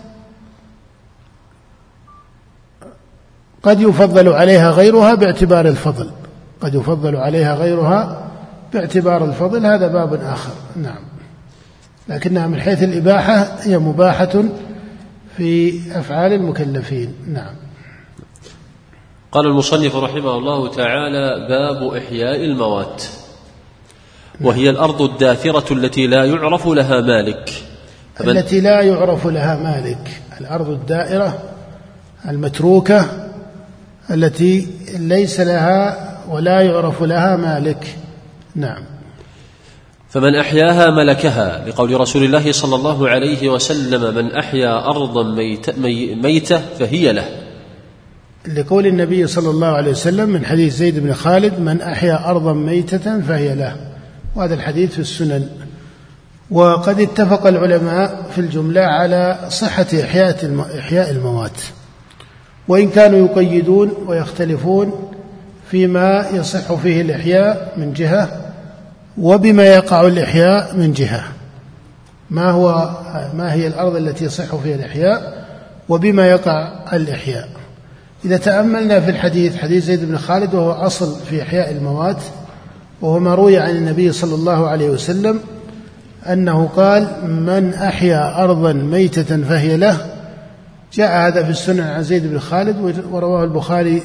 قد يفضل عليها غيرها باعتبار الفضل قد يفضل عليها غيرها باعتبار الفضل، هذا باب آخر. نعم. لكنها من حيث الإباحة هي مباحة في أفعال المكلفين. نعم. قال المصنف رحمه الله تعالى: باب إحياء الموات. وهي الأرض الداثرة التي لا يعرف لها مالك. التي لا يعرف لها مالك، الأرض الدائرة المتروكة التي ليس لها ولا يعرف لها مالك. نعم. فمن أحياها ملكها، لقول رسول الله صلى الله عليه وسلم: من أحيا أرضا ميتة فهي له، لقول النبي صلى الله عليه وسلم من حديث زيد بن خالد: من أحيا أرضا ميتة فهي له. وهذا الحديث في السنن. وقد اتفق العلماء في الجملة على صحة إحياء الموات، وإن كانوا يقيدون ويختلفون فيما يصح فيه الإحياء من جهة، وبما يقع الإحياء من جهة، ما هو ما هي الأرض التي يصح فيها الإحياء وبما يقع الإحياء. إذا تأملنا في الحديث حديث زيد بن خالد، وهو أصل في إحياء الموات، وهو ما روي عن النبي صلى الله عليه وسلم أنه قال: من أحيا أرضا ميتة فهي له. جاء هذا في السنن عن زيد بن خالد، ورواه البخاري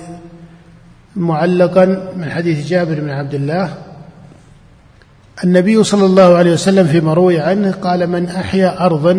معلقا من حديث جابر بن عبد الله. النبي صلى الله عليه وسلم فيما روي عنه قال: من أحيا أرضا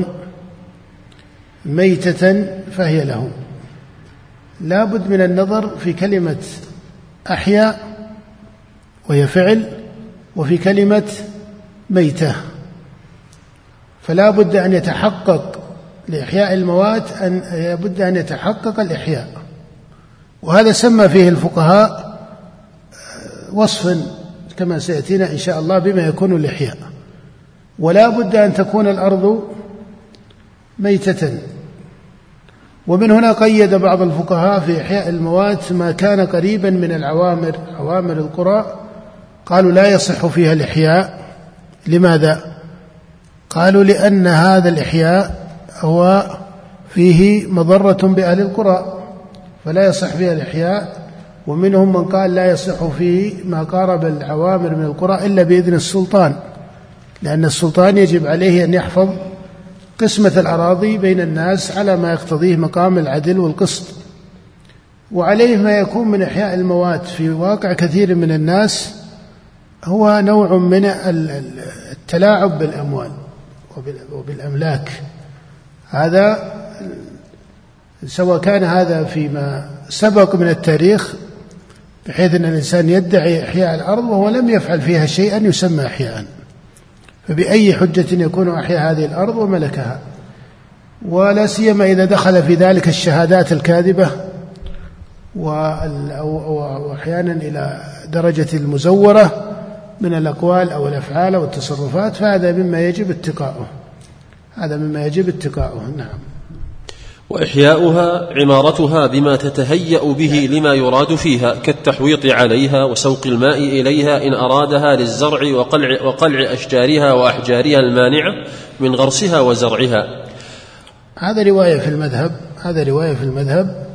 ميتة فهي له. لا بد من النظر في كلمة أحيا وهي فعل، وفي كلمة ميتة، فلا بد أن يتحقق لإحياء الموات أن يبد أن يتحقق الإحياء. وهذا سمى فيه الفقهاء وصفا كما سيأتينا إن شاء الله بما يكون الإحياء. ولا بد أن تكون الأرض ميتة. ومن هنا قيد بعض الفقهاء في إحياء الموات ما كان قريبا من العوامر، عوامر القرى، قالوا لا يصح فيها الإحياء. لماذا؟ قالوا لأن هذا الإحياء هو فيه مضرة بأهل القرى، فلا يصح فيها الإحياء. ومنهم من قال لا يصح فيه ما قارب العوامر من القرى إلا بإذن السلطان، لأن السلطان يجب عليه أن يحفظ قسمة الأراضي بين الناس على ما يقتضيه مقام العدل والقسط. وعليه ما يكون من إحياء الموات في واقع كثير من الناس هو نوع من التلاعب بالأموال وبالأملاك. هذا سواء كان هذا فيما سبق من التاريخ، بحيث أن الإنسان يدعي إحياء الأرض وهو لم يفعل فيها شيئا يسمى إحياء، فبأي حجة يكون أحيا هذه الأرض وملكها؟ ولا سيما إذا دخل في ذلك الشهادات الكاذبة، وأحيانا إلى درجة المزورة من الأقوال أو الأفعال والتصرفات، فهذا مما يجب اتقاؤه، هذا مما يجب اتقاؤه. نعم. وإحياؤها عمارتها بما تتهيأ به لما يراد فيها، كالتحويط عليها وسوق الماء إليها إن أرادها للزرع، وقلع, وقلع أشجارها وأحجارها المانعة من غرسها وزرعها. هذا رواية في المذهب، هذا رواية في المذهب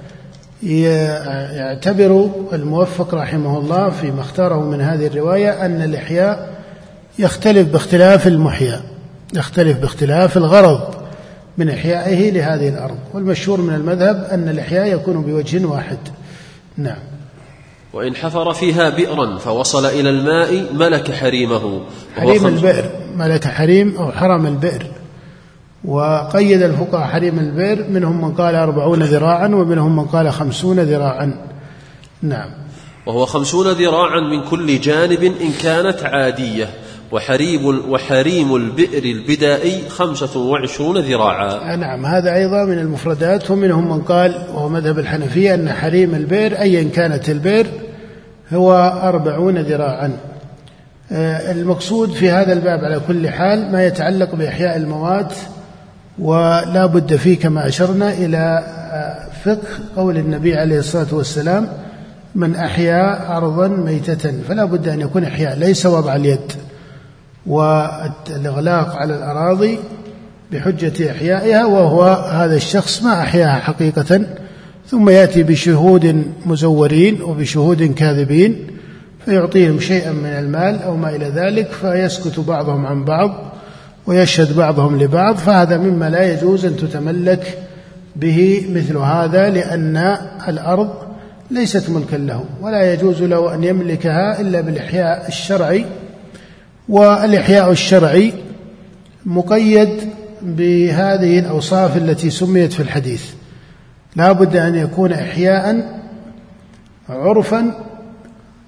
يعتبر الموفق رحمه الله فيما اختاره من هذه الرواية أن الإحياء يختلف باختلاف المحيا، يختلف باختلاف الغرض من إحيائه لهذه الأرض. والمشهور من المذهب أن الإحياء يكون بوجه واحد. نعم. وإن حفر فيها بئرا فوصل إلى الماء ملك حريمه. حريم البئر، ملك حريم أو حرم البئر. وقيد الفقهاء حريم البئر، منهم من قال أربعون ذراعا ومنهم من قال خمسون ذراعا. نعم. وهو خمسون ذراعا من كل جانب إن كانت عادية. وحريم, وحريم البئر البدائي خمسة وعشرون ذراعا. نعم، هذا أيضا من المفردات. ومنهم من قال، وهو مذهب الحنفية، أن حريم البئر أيا كانت البئر هو أربعون ذراعا. المقصود في هذا الباب على كل حال ما يتعلق بإحياء الموات، ولا بد فيه كما أشرنا إلى فقه قول النبي عليه الصلاة والسلام: من أحيا أرضا ميتة، فلا بد أن يكون إحياء، ليس وضع اليد والإغلاق على الأراضي بحجة إحيائها، وهو هذا الشخص ما أحياها حقيقة، ثم يأتي بشهود مزورين وبشهود كاذبين فيعطيهم شيئا من المال أو ما إلى ذلك، فيسكت بعضهم عن بعض ويشهد بعضهم لبعض، فهذا مما لا يجوز أن تتملك به مثل هذا، لأن الأرض ليست ملكا له، ولا يجوز له أن يملكها إلا بالإحياء الشرعي. والإحياء الشرعي مقيد بهذه الأوصاف التي سميت في الحديث. لا بد أن يكون إحياء عرفا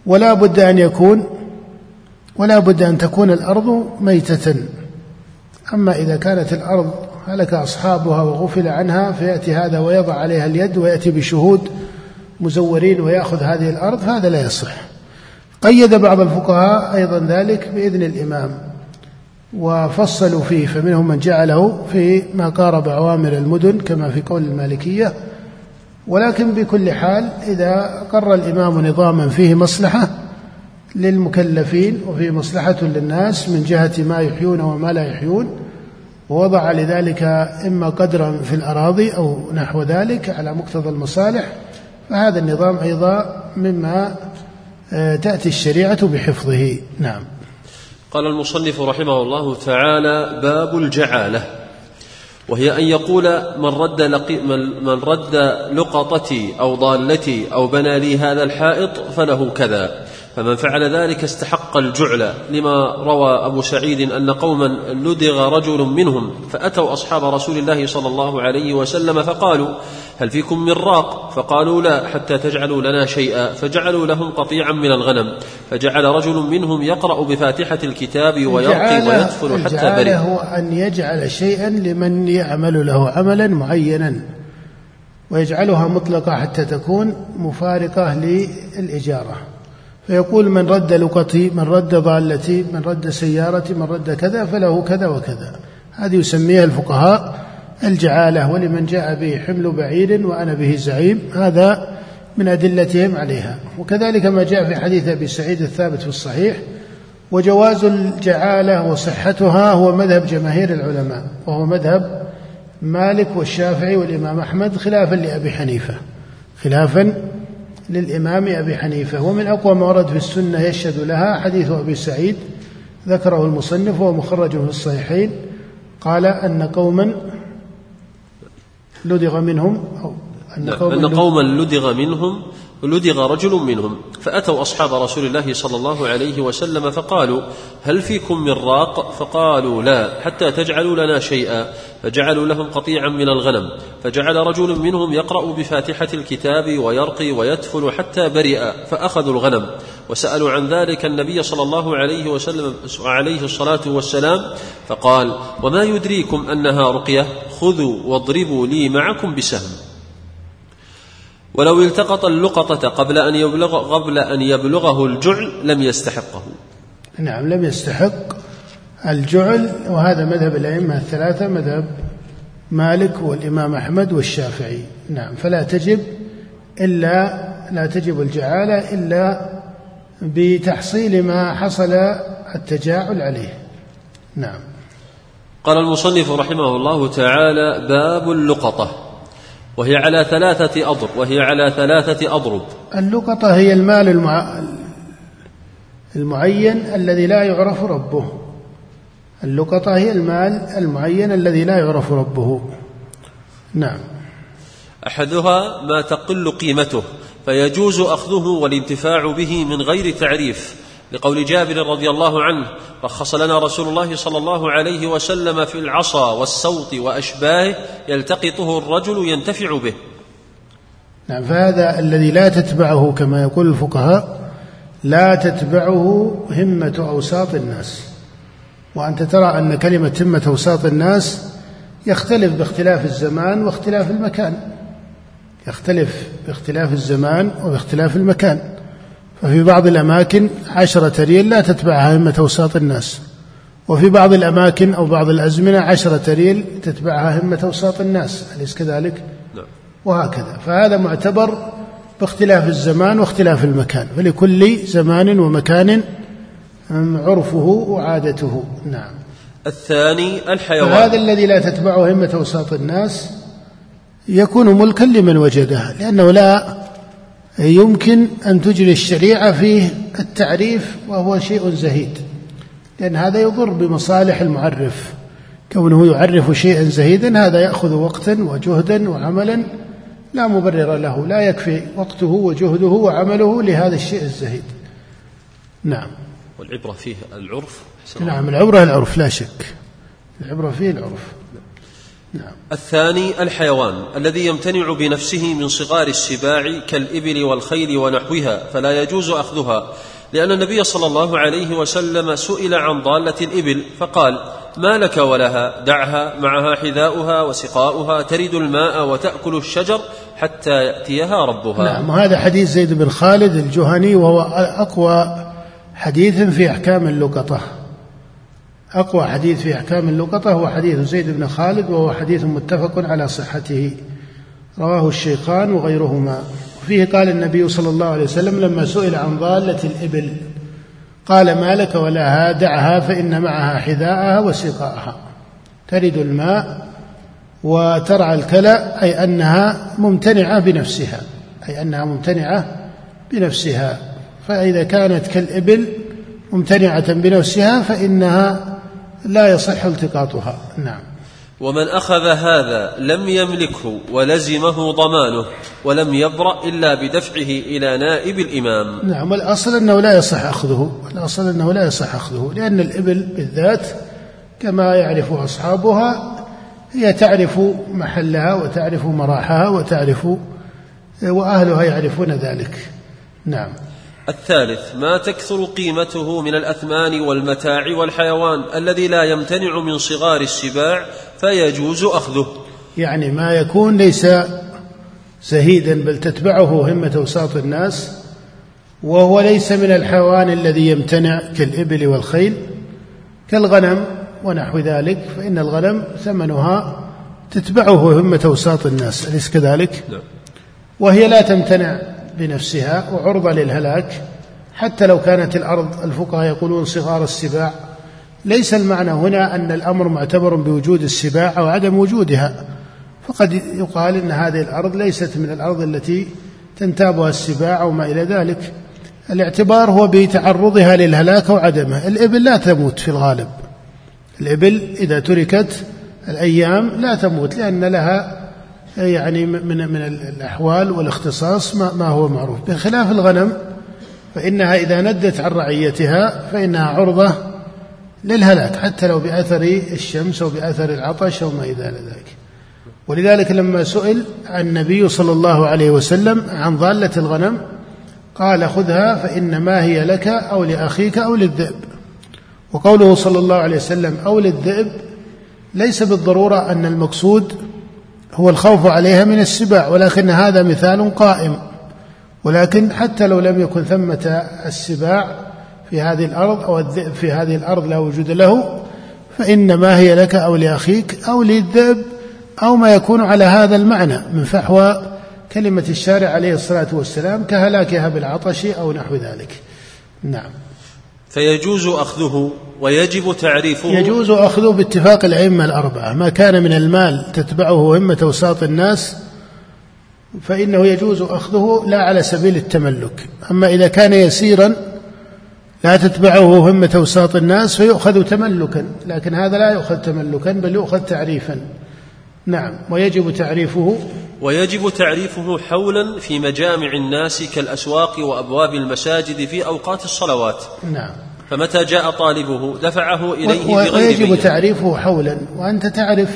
ولا بد أن يكون ولا بد أن تكون الأرض ميتة. أما إذا كانت الأرض هلك أصحابها وغفل عنها فيأتي هذا ويضع عليها اليد ويأتي بشهود مزورين ويأخذ هذه الأرض، فهذا لا يصح. قيد بعض الفقهاء أيضا ذلك بإذن الإمام وفصلوا فيه، فمنهم من جعله في ما قارب أوامر المدن كما في قول المالكية. ولكن بكل حال إذا قرر الإمام نظاما فيه مصلحة للمكلفين وفيه مصلحة للناس من جهة ما يحيون وما لا يحيون، ووضع لذلك إما قدرا في الأراضي أو نحو ذلك على مقتضى المصالح، فهذا النظام أيضا مما تأتي الشريعة بحفظه. نعم. قال المصنف رحمه الله تعالى: باب الجعالة، وهي أن يقول من رد, من رد لقطتي أو ضالتي أو بنى لي هذا الحائط فله كذا، فمن فعل ذلك استحق الجعل، لما روى أبو سعيد أن قوما لدغ رجل منهم فأتوا أصحاب رسول الله صلى الله عليه وسلم فقالوا: هل فيكم من راق؟ فقالوا: لا، حتى تجعلوا لنا شيئا، فجعلوا لهم قطيعا من الغنم، فجعل رجل منهم يقرأ بفاتحة الكتاب ويرقي ويدفن حتى برئ. الجعالة هو أن يجعل شيئا لمن يعمل له عملا معينا ويجعلها مطلقة حتى تكون مفارقة للإجارة، فيقول من رد لقطي، من رد ضالتي، من رد سيارتي، من رد كذا فله كذا وكذا. هذه يسميها الفقهاء الجعالة. ولمن جاء به حمل بعير وأنا به زعيم، هذا من أدلتهم عليها. وكذلك ما جاء في حديث أبي سعيد الثابت في الصحيح. وجواز الجعالة وصحتها هو مذهب جماهير العلماء، وهو مذهب مالك والشافعي والإمام أحمد، خلافا لأبي حنيفة، خلافا للإمام أبي حنيفة. ومن أقوى ما ورد في السنة يشهد لها حديث أبي سعيد ذكره المصنف وهو مخرج في الصحيحين، قال أن قوما لدغ منهم أو أن قوما, أن قوما لدغ منهم لدغ رجل منهم فأتوا أصحاب رسول الله صلى الله عليه وسلم فقالوا: هل فيكم من راق؟ فقالوا: لا، حتى تجعلوا لنا شيئا، فجعلوا لهم قطيعا من الغنم، فجعل رجل منهم يقرأ بفاتحة الكتاب ويرقي ويدفن حتى برئ، فأخذوا الغنم وسألوا عن ذلك النبي صلى الله عليه وسلم عليه الصلاة والسلام، فقال: وما يدريكم أنها رقية؟ خذوا واضربوا لي معكم بسهم. ولو التقط اللقطة قبل أن يبلغ قبل أن يبلغه الجعل لم يستحقه. نعم، لم يستحق الجعل. وهذا مذهب الأئمة الثلاثة، مذهب مالك والإمام أحمد والشافعي. نعم، فلا تجب إلا لا تجب الجعالة إلا بتحصيل ما حصل التجاعل عليه. نعم. قال المصنف رحمه الله تعالى: باب اللقطة، وهي على ثلاثة أضرب وهي على ثلاثة أضرب. اللقطة هي المال المع... المعين الذي لا يعرف ربه. اللقطة هي المال المعين الذي لا يعرف ربه. نعم. أحدها ما تقل قيمته فيجوز أخذه والانتفاع به من غير تعريف، لقول جابر رضي الله عنه: رخص لنا رسول الله صلى الله عليه وسلم في العصا والسوط وأشباهه يلتقطه الرجل ينتفع به. نعم، فهذا الذي لا تتبعه كما يقول الفقهاء، لا تتبعه همة أوساط الناس. وأنت ترى أن كلمة همة أوساط الناس يختلف باختلاف الزمان واختلاف المكان، يختلف باختلاف الزمان وباختلاف المكان. ففي بعض الأماكن عشرة ريال لا تتبعها همة أوساط الناس، وفي بعض الأماكن أو بعض الأزمنة عشرة ريال تتبعها همة أوساط الناس، أليس كذلك؟ نعم. وهكذا، فهذا معتبر باختلاف الزمان واختلاف المكان، فلكل زمان ومكان عرفه وعادته. نعم. الثاني الحيوان، فهذا الذي لا تتبعه همة أوساط الناس يكون ملكا لمن وجده، لأنه لا يمكن أن تجري الشريعة فيه التعريف وهو شيء زهيد، لأن هذا يضر بمصالح المعرف. كونه يعرف شيئا زهيدا هذا يأخذ وقتا وجهدا وعملا لا مبرر له، لا يكفي وقته وجهده وعمله لهذا الشيء الزهيد. نعم. والعبرة فيه العرف. نعم، العبرة العرف لا شك، العبرة فيه العرف. نعم. الثاني الحيوان الذي يمتنع بنفسه من صغار السباع كالإبل والخيل ونحوها فلا يجوز أخذها، لأن النبي صلى الله عليه وسلم سئل عن ضالة الإبل فقال: ما لك ولها؟ دعها، معها حذاؤها وسقاؤها، ترد الماء وتأكل الشجر حتى يأتيها ربها. نعم. وهذا حديث زيد بن خالد الجهني، وهو أقوى حديث في أحكام اللقطة. أقوى حديث في أحكام اللقطة هو حديث زيد بن خالد، وهو حديث متفق على صحته، رواه الشيخان وغيرهما. وفيه قال النبي صلى الله عليه وسلم لما سئل عن ضالة الإبل قال: ما لك ولها؟ دعها فإن معها حذاءها وسقاءها، ترد الماء وترعى الكلى، أي أنها ممتنعة بنفسها، أي أنها ممتنعة بنفسها. فإذا كانت كالإبل ممتنعة بنفسها فإنها لا يصح التقاطها. نعم. ومن أخذ هذا لم يملكه ولزمه ضمانه ولم يبرأ إلا بدفعه إلى نائب الإمام. نعم. والأصل أنه لا يصح أخذه، الأصل أنه لا يصح أخذه، لأن الإبل بالذات كما يعرف أصحابها هي تعرف محلها وتعرف مراحها وتعرف وأهلها يعرفون ذلك. نعم. الثالث ما تكثر قيمته من الأثمان والمتاع والحيوان الذي لا يمتنع من صغار السباع فيجوز أخذه، يعني ما يكون ليس زهيدا بل تتبعه همة وساط الناس، وهو ليس من الحيوان الذي يمتنع كالإبل والخيل، كالغنم ونحو ذلك، فإن الغنم ثمنها تتبعه همة وساط الناس، أليس كذلك؟ نعم. وهي لا تمتنع بنفسها وعرضة للهلاك، حتى لو كانت الأرض، الفقهاء يقولون صغار السباع، ليس المعنى هنا أن الأمر معتبر بوجود السباع أو عدم وجودها، فقد يقال إن هذه الأرض ليست من الأرض التي تنتابها السباع أو ما إلى ذلك. الاعتبار هو بتعرضها للهلاك أو عدمه. الإبل لا تموت في الغالب، الإبل إذا تركت الأيام لا تموت، لأن لها يعني من من الأحوال والاختصاص ما هو معروف، بخلاف الغنم فإنها إذا ندت عن رعيتها فإنها عرضة للهلاك، حتى لو بأثر الشمس أو بأثر العطش أو ما إلى ذلك. ولذلك لما سئل النبي صلى الله عليه وسلم عن ضالة الغنم قال: خذها فإنما هي لك أو لأخيك أو للذئب. وقوله صلى الله عليه وسلم أو للذئب ليس بالضرورة أن المقصود هو الخوف عليها من السباع، ولكن هذا مثال قائم. ولكن حتى لو لم يكن ثمة السباع في هذه الأرض أو الذئب في هذه الأرض لا وجود له، فإنما هي لك أو لأخيك أو للذئب أو ما يكون على هذا المعنى من فحوى كلمة الشارع عليه الصلاة والسلام كهلاكها بالعطش أو نحو ذلك. نعم. فيجوز أخذه ويجب تعريفه. يجوز أخذه باتفاق الأئمة الأربعة. ما كان من المال تتبعه همة وساط الناس فإنه يجوز أخذه لا على سبيل التملك. أما إذا كان يسيرا لا تتبعه همة وساط الناس فيؤخذ تملكا، لكن هذا لا يؤخذ تملكا بل يؤخذ تعريفا. نعم. ويجب تعريفه ويجب تعريفه حولا في مجامع الناس كالأسواق وأبواب المساجد في أوقات الصلوات. نعم. فمتى جاء طالبه دفعه إليه بغير ويجب بينة. تعريفه حولا. وأنت تعرف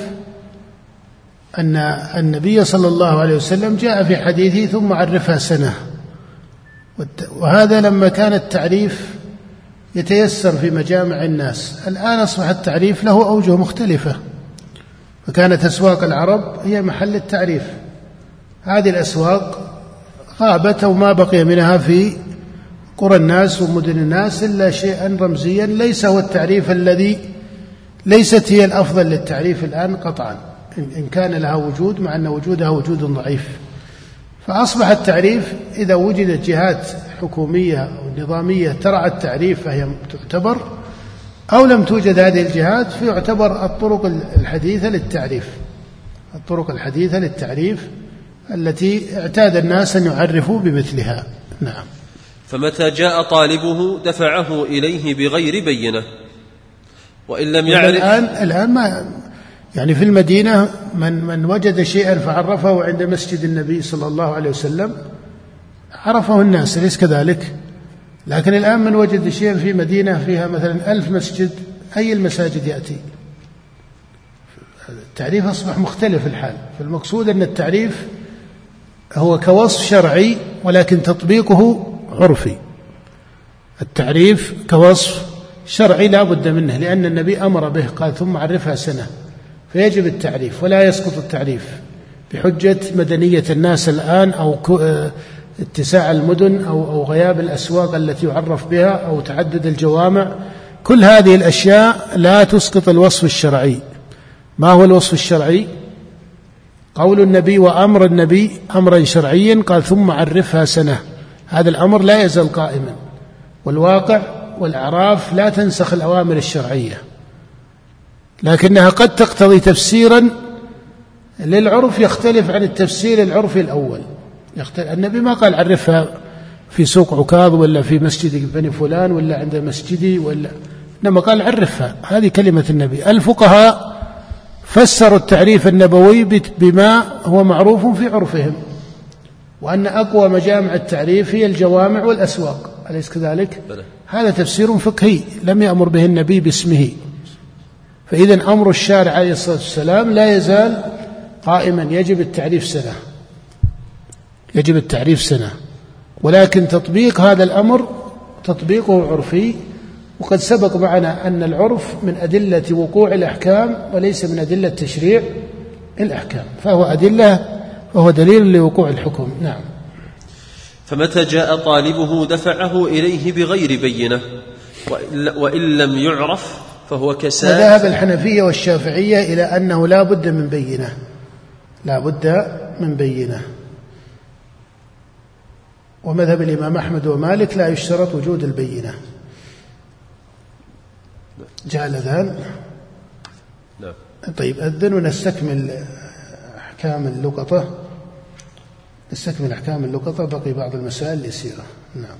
أن النبي صلى الله عليه وسلم جاء في حديثه ثم عرفها سنة، وهذا لما كان التعريف يتيسر في مجامع الناس. الآن أصبح التعريف له أوجه مختلفة، فكانت أسواق العرب هي محل التعريف. هذه الأسواق غابت أو ما بقي منها في قرى الناس ومدن الناس إلا شيئا رمزيا، ليس هو التعريف الذي ليست هي الأفضل للتعريف الآن قطعا، إن كان لها وجود، مع أن وجودها وجود ضعيف. فأصبح التعريف إذا وجدت جهات حكومية أو نظامية ترعى التعريف فهي تعتبر، أو لم توجد هذه الجهات فيعتبر الطرق الحديثة للتعريف، الطرق الحديثة للتعريف التي اعتاد الناس أن يعرفوا بمثلها. نعم. فمتى جاء طالبه دفعه إليه بغير بينة، وإن لم يعرف. الآن الآن ما يعني في المدينة من من وجد شيئا فعرفه عند مسجد النبي صلى الله عليه وسلم عرفه الناس، ليس كذلك؟ لكن الآن من وجد شيئا في مدينة فيها مثلا ألف مسجد، أي المساجد يأتي؟ التعريف أصبح مختلف الحال. فالمقصود أن التعريف هو كوصف شرعي ولكن تطبيقه عرفي. التعريف كوصف شرعي لا بد منه، لأن النبي أمر به، قال ثم عرفها سنة، فيجب التعريف ولا يسقط التعريف بحجة مدنية الناس الآن أو اتساع المدن أو أو غياب الأسواق التي يعرف بها أو تعدد الجوامع. كل هذه الأشياء لا تسقط الوصف الشرعي. ما هو الوصف الشرعي؟ قول النبي وأمر النبي أمرا شرعيا، قال ثم عرفها سنة. هذا الأمر لا يزال قائما، والواقع والأعراف لا تنسخ الأوامر الشرعية، لكنها قد تقتضي تفسيرا للعرف يختلف عن التفسير العرفي الأول. النبي ما قال عرفها في سوق عكاظ ولا في مسجد بني فلان ولا عند مسجدي، ولا إنما قال عرفها. هذه كلمة النبي. الفقهاء فسروا التعريف النبوي بما هو معروف في عرفهم، وأن أقوى مجامع التعريف هي الجوامع والأسواق، أليس كذلك؟ هذا تفسير فقهي لم يأمر به النبي باسمه. فإذا أمر الشارع عليه الصلاة والسلام لا يزال قائما، يجب التعريف سنة، يجب التعريف سنة، ولكن تطبيق هذا الأمر تطبيقه عرفي. وقد سبق معنا أن العرف من أدلة وقوع الأحكام وليس من أدلة تشريع الأحكام، فهو أدلة وهو دليل لوقوع الحكم. نعم. فمتى جاء طالبه دفعه إليه بغير بينة، وإن لم يعرف فهو كساد. وذهب الحنفية والشافعية إلى أنه لا بد من بينة، لا بد من بينة. ومذهب الإمام أحمد ومالك لا يشترط وجود البينة. جاء الأذان. نعم. طيب أذن ونستكمل أحكام اللقطة، نستكمل أحكام اللقطة، بقي بعض المسائل اليسيرة. نعم.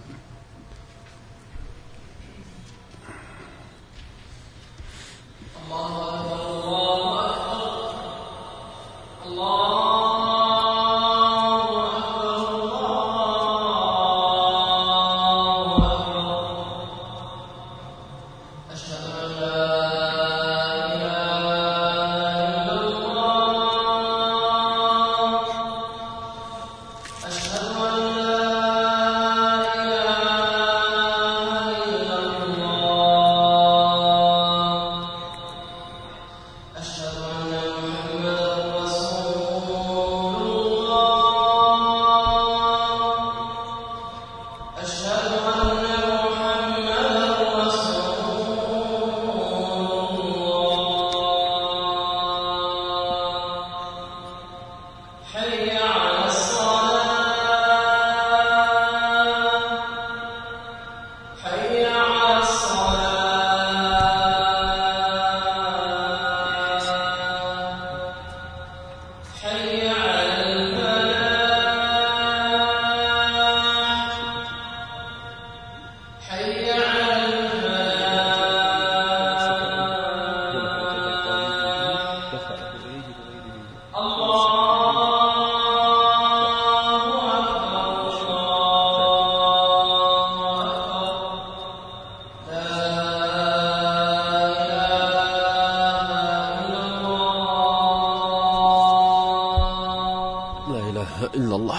إلا الله.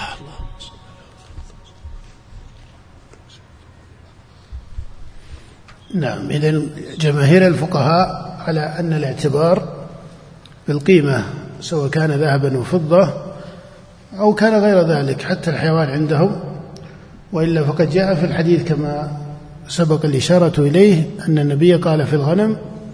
نعم. إذن جماهير الفقهاء على أن الاعتبار بالقيمة سواء كان ذهبا وفضة أو كان غير ذلك، حتى الحيوان عندهم. وإلا فقد جاء في الحديث كما سبق الإشارة إليه أن النبي قال في الغنم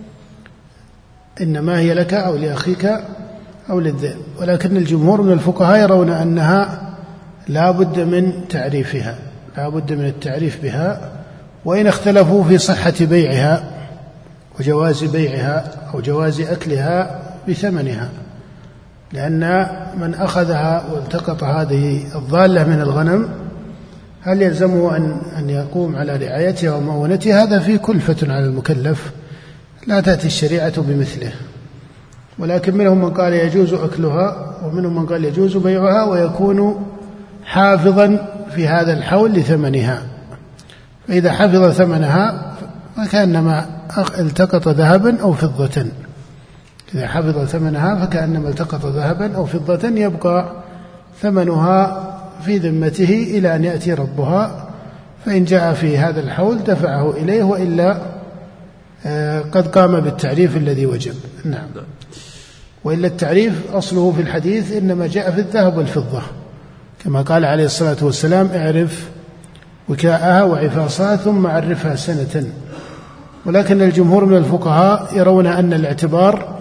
إنما هي لك أو لأخيك أو للذئب، ولكن الجمهور من الفقهاء يرون أنها لا بد من تعريفها، لا بد من التعريف بها، وإن اختلفوا في صحة بيعها وجواز بيعها أو جواز أكلها بثمنها، لأن من أخذها والتقط هذه الضالة من الغنم هل يلزمه أن أن يقوم على رعايتها ومؤونتها؟ هذا فيه كلفة على المكلف لا تأتي الشريعة بمثله. ولكن منهم من قال يجوز أكلها ومنهم من قال يجوز بيعها ويكون حافظا في هذا الحول لثمنها، فإذا حفظ ثمنها فكأنما التقط ذهبا أو فضة، إذا حفظ ثمنها فكأنما التقط ذهبا أو فضة يبقى ثمنها في ذمته إلى أن يأتي ربها، فإن جاء في هذا الحول دفعه إليه، وإلا قد قام بالتعريف الذي وجب. نعم. وإلا التعريف أصله في الحديث إنما جاء في الذهب والفضة، كما قال عليه الصلاة والسلام: اعرف وكاءها وعفاصها ثم عرفها سنة. ولكن الجمهور من الفقهاء يرون أن الاعتبار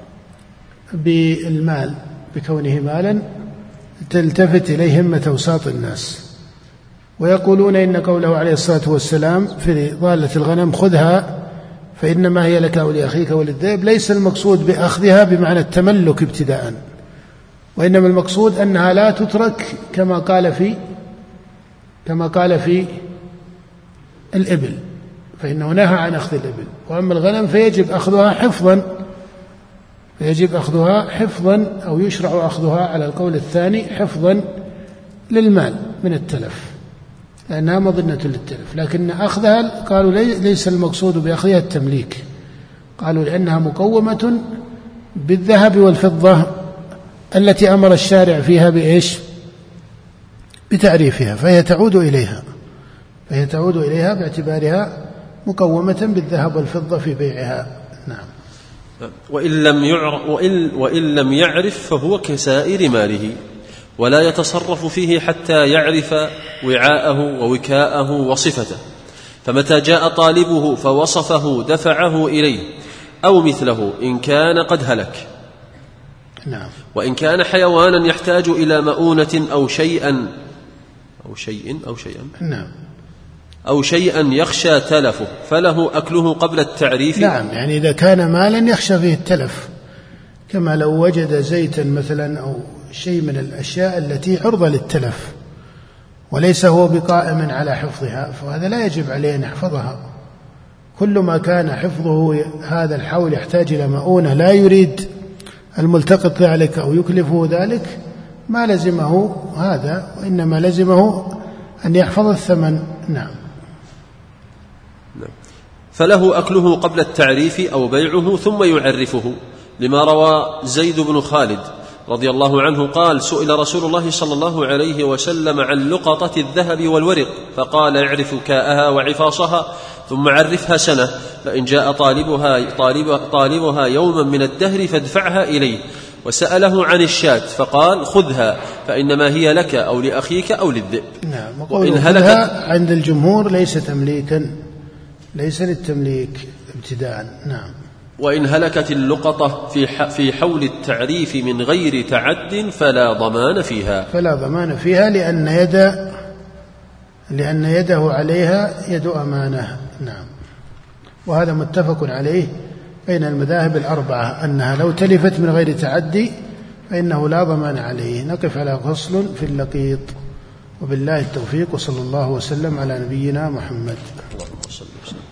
بالمال بكونه مالا تلتفت إليه همة أوساط الناس، ويقولون إن قوله عليه الصلاة والسلام في ضالة الغنم: خذها فإنما هي لك ولأخيك وللذئب، ليس المقصود بأخذها بمعنى التملك ابتداء، وإنما المقصود أنها لا تترك كما قال في كما قال في الإبل، فإنه نهى عن أخذ الإبل. وأما الغنم فيجب أخذها حفظا فيجب أخذها حفظا أو يشرع أخذها على القول الثاني حفظا للمال من التلف، لأنها مظنة للتلف. لكن أخذها قالوا ليس المقصود بأخذها التمليك، قالوا لأنها مقومة بالذهب والفضة التي أمر الشارع فيها بإيش؟ بتعريفها، فهي تعود إليها فهي تعود إليها باعتبارها مقومة بالذهب والفضة في بيعها. نعم. وإن لم يعرف, وإن, وإن لم يعرف فهو كسائر ماله، ولا يتصرف فيه حتى يعرف وعاءه ووكاءه وصفته، فمتى جاء طالبه فوصفه دفعه إليه أو مثله إن كان قد هلك. نعم. وإن كان حيوانا يحتاج إلى مؤونة أو شيئا أو شيء أو شيئا نعم أو شيئا يخشى تلفه فله أكله قبل التعريف. نعم، يعني إذا كان مالا يخشى فيه التلف، كما لو وجد زيتا مثلا أو شيء من الأشياء التي عرضة للتلف وليس هو بقائم على حفظها، فهذا لا يجب عليه أن يحفظها. كل ما كان حفظه هذا الحول يحتاج إلى مؤونة لا يريد الملتقط ذلك أو يكلفه ذلك ما لزمه هذا، وإنما لزمه أن يحفظ الثمن. نعم. فله أكله قبل التعريف أو بيعه ثم يعرفه، لما روى زيد بن خالد رضي الله عنه قال: سئل رسول الله صلى الله عليه وسلم عن لقطة الذهب والورق فقال: اعرف كاءها وعفاصها ثم عرفها سنة، فإن جاء طالبها, طالب طالبها يوما من الدهر فادفعها إليه. وسأله عن الشاة فقال: خذها فإنما هي لك أو لأخيك أو للذئب. نعم. وإن هلكت عند الجمهور ليس تمليكا، ليس للتمليك ابتداء. نعم. وإن هلكت اللقطة في في حول التعريف من غير تعد فلا ضمان فيها فلا ضمان فيها لأن يد لأن يده عليها يد أمانة. نعم. وهذا متفق عليه بين المذاهب الأربعة أنها لو تلفت من غير تعدي فإنه لا ضمان عليه. نقف على فصل في اللقيط، وبالله التوفيق، وصلى الله وسلم على نبينا محمد. اللهم صل وسلم.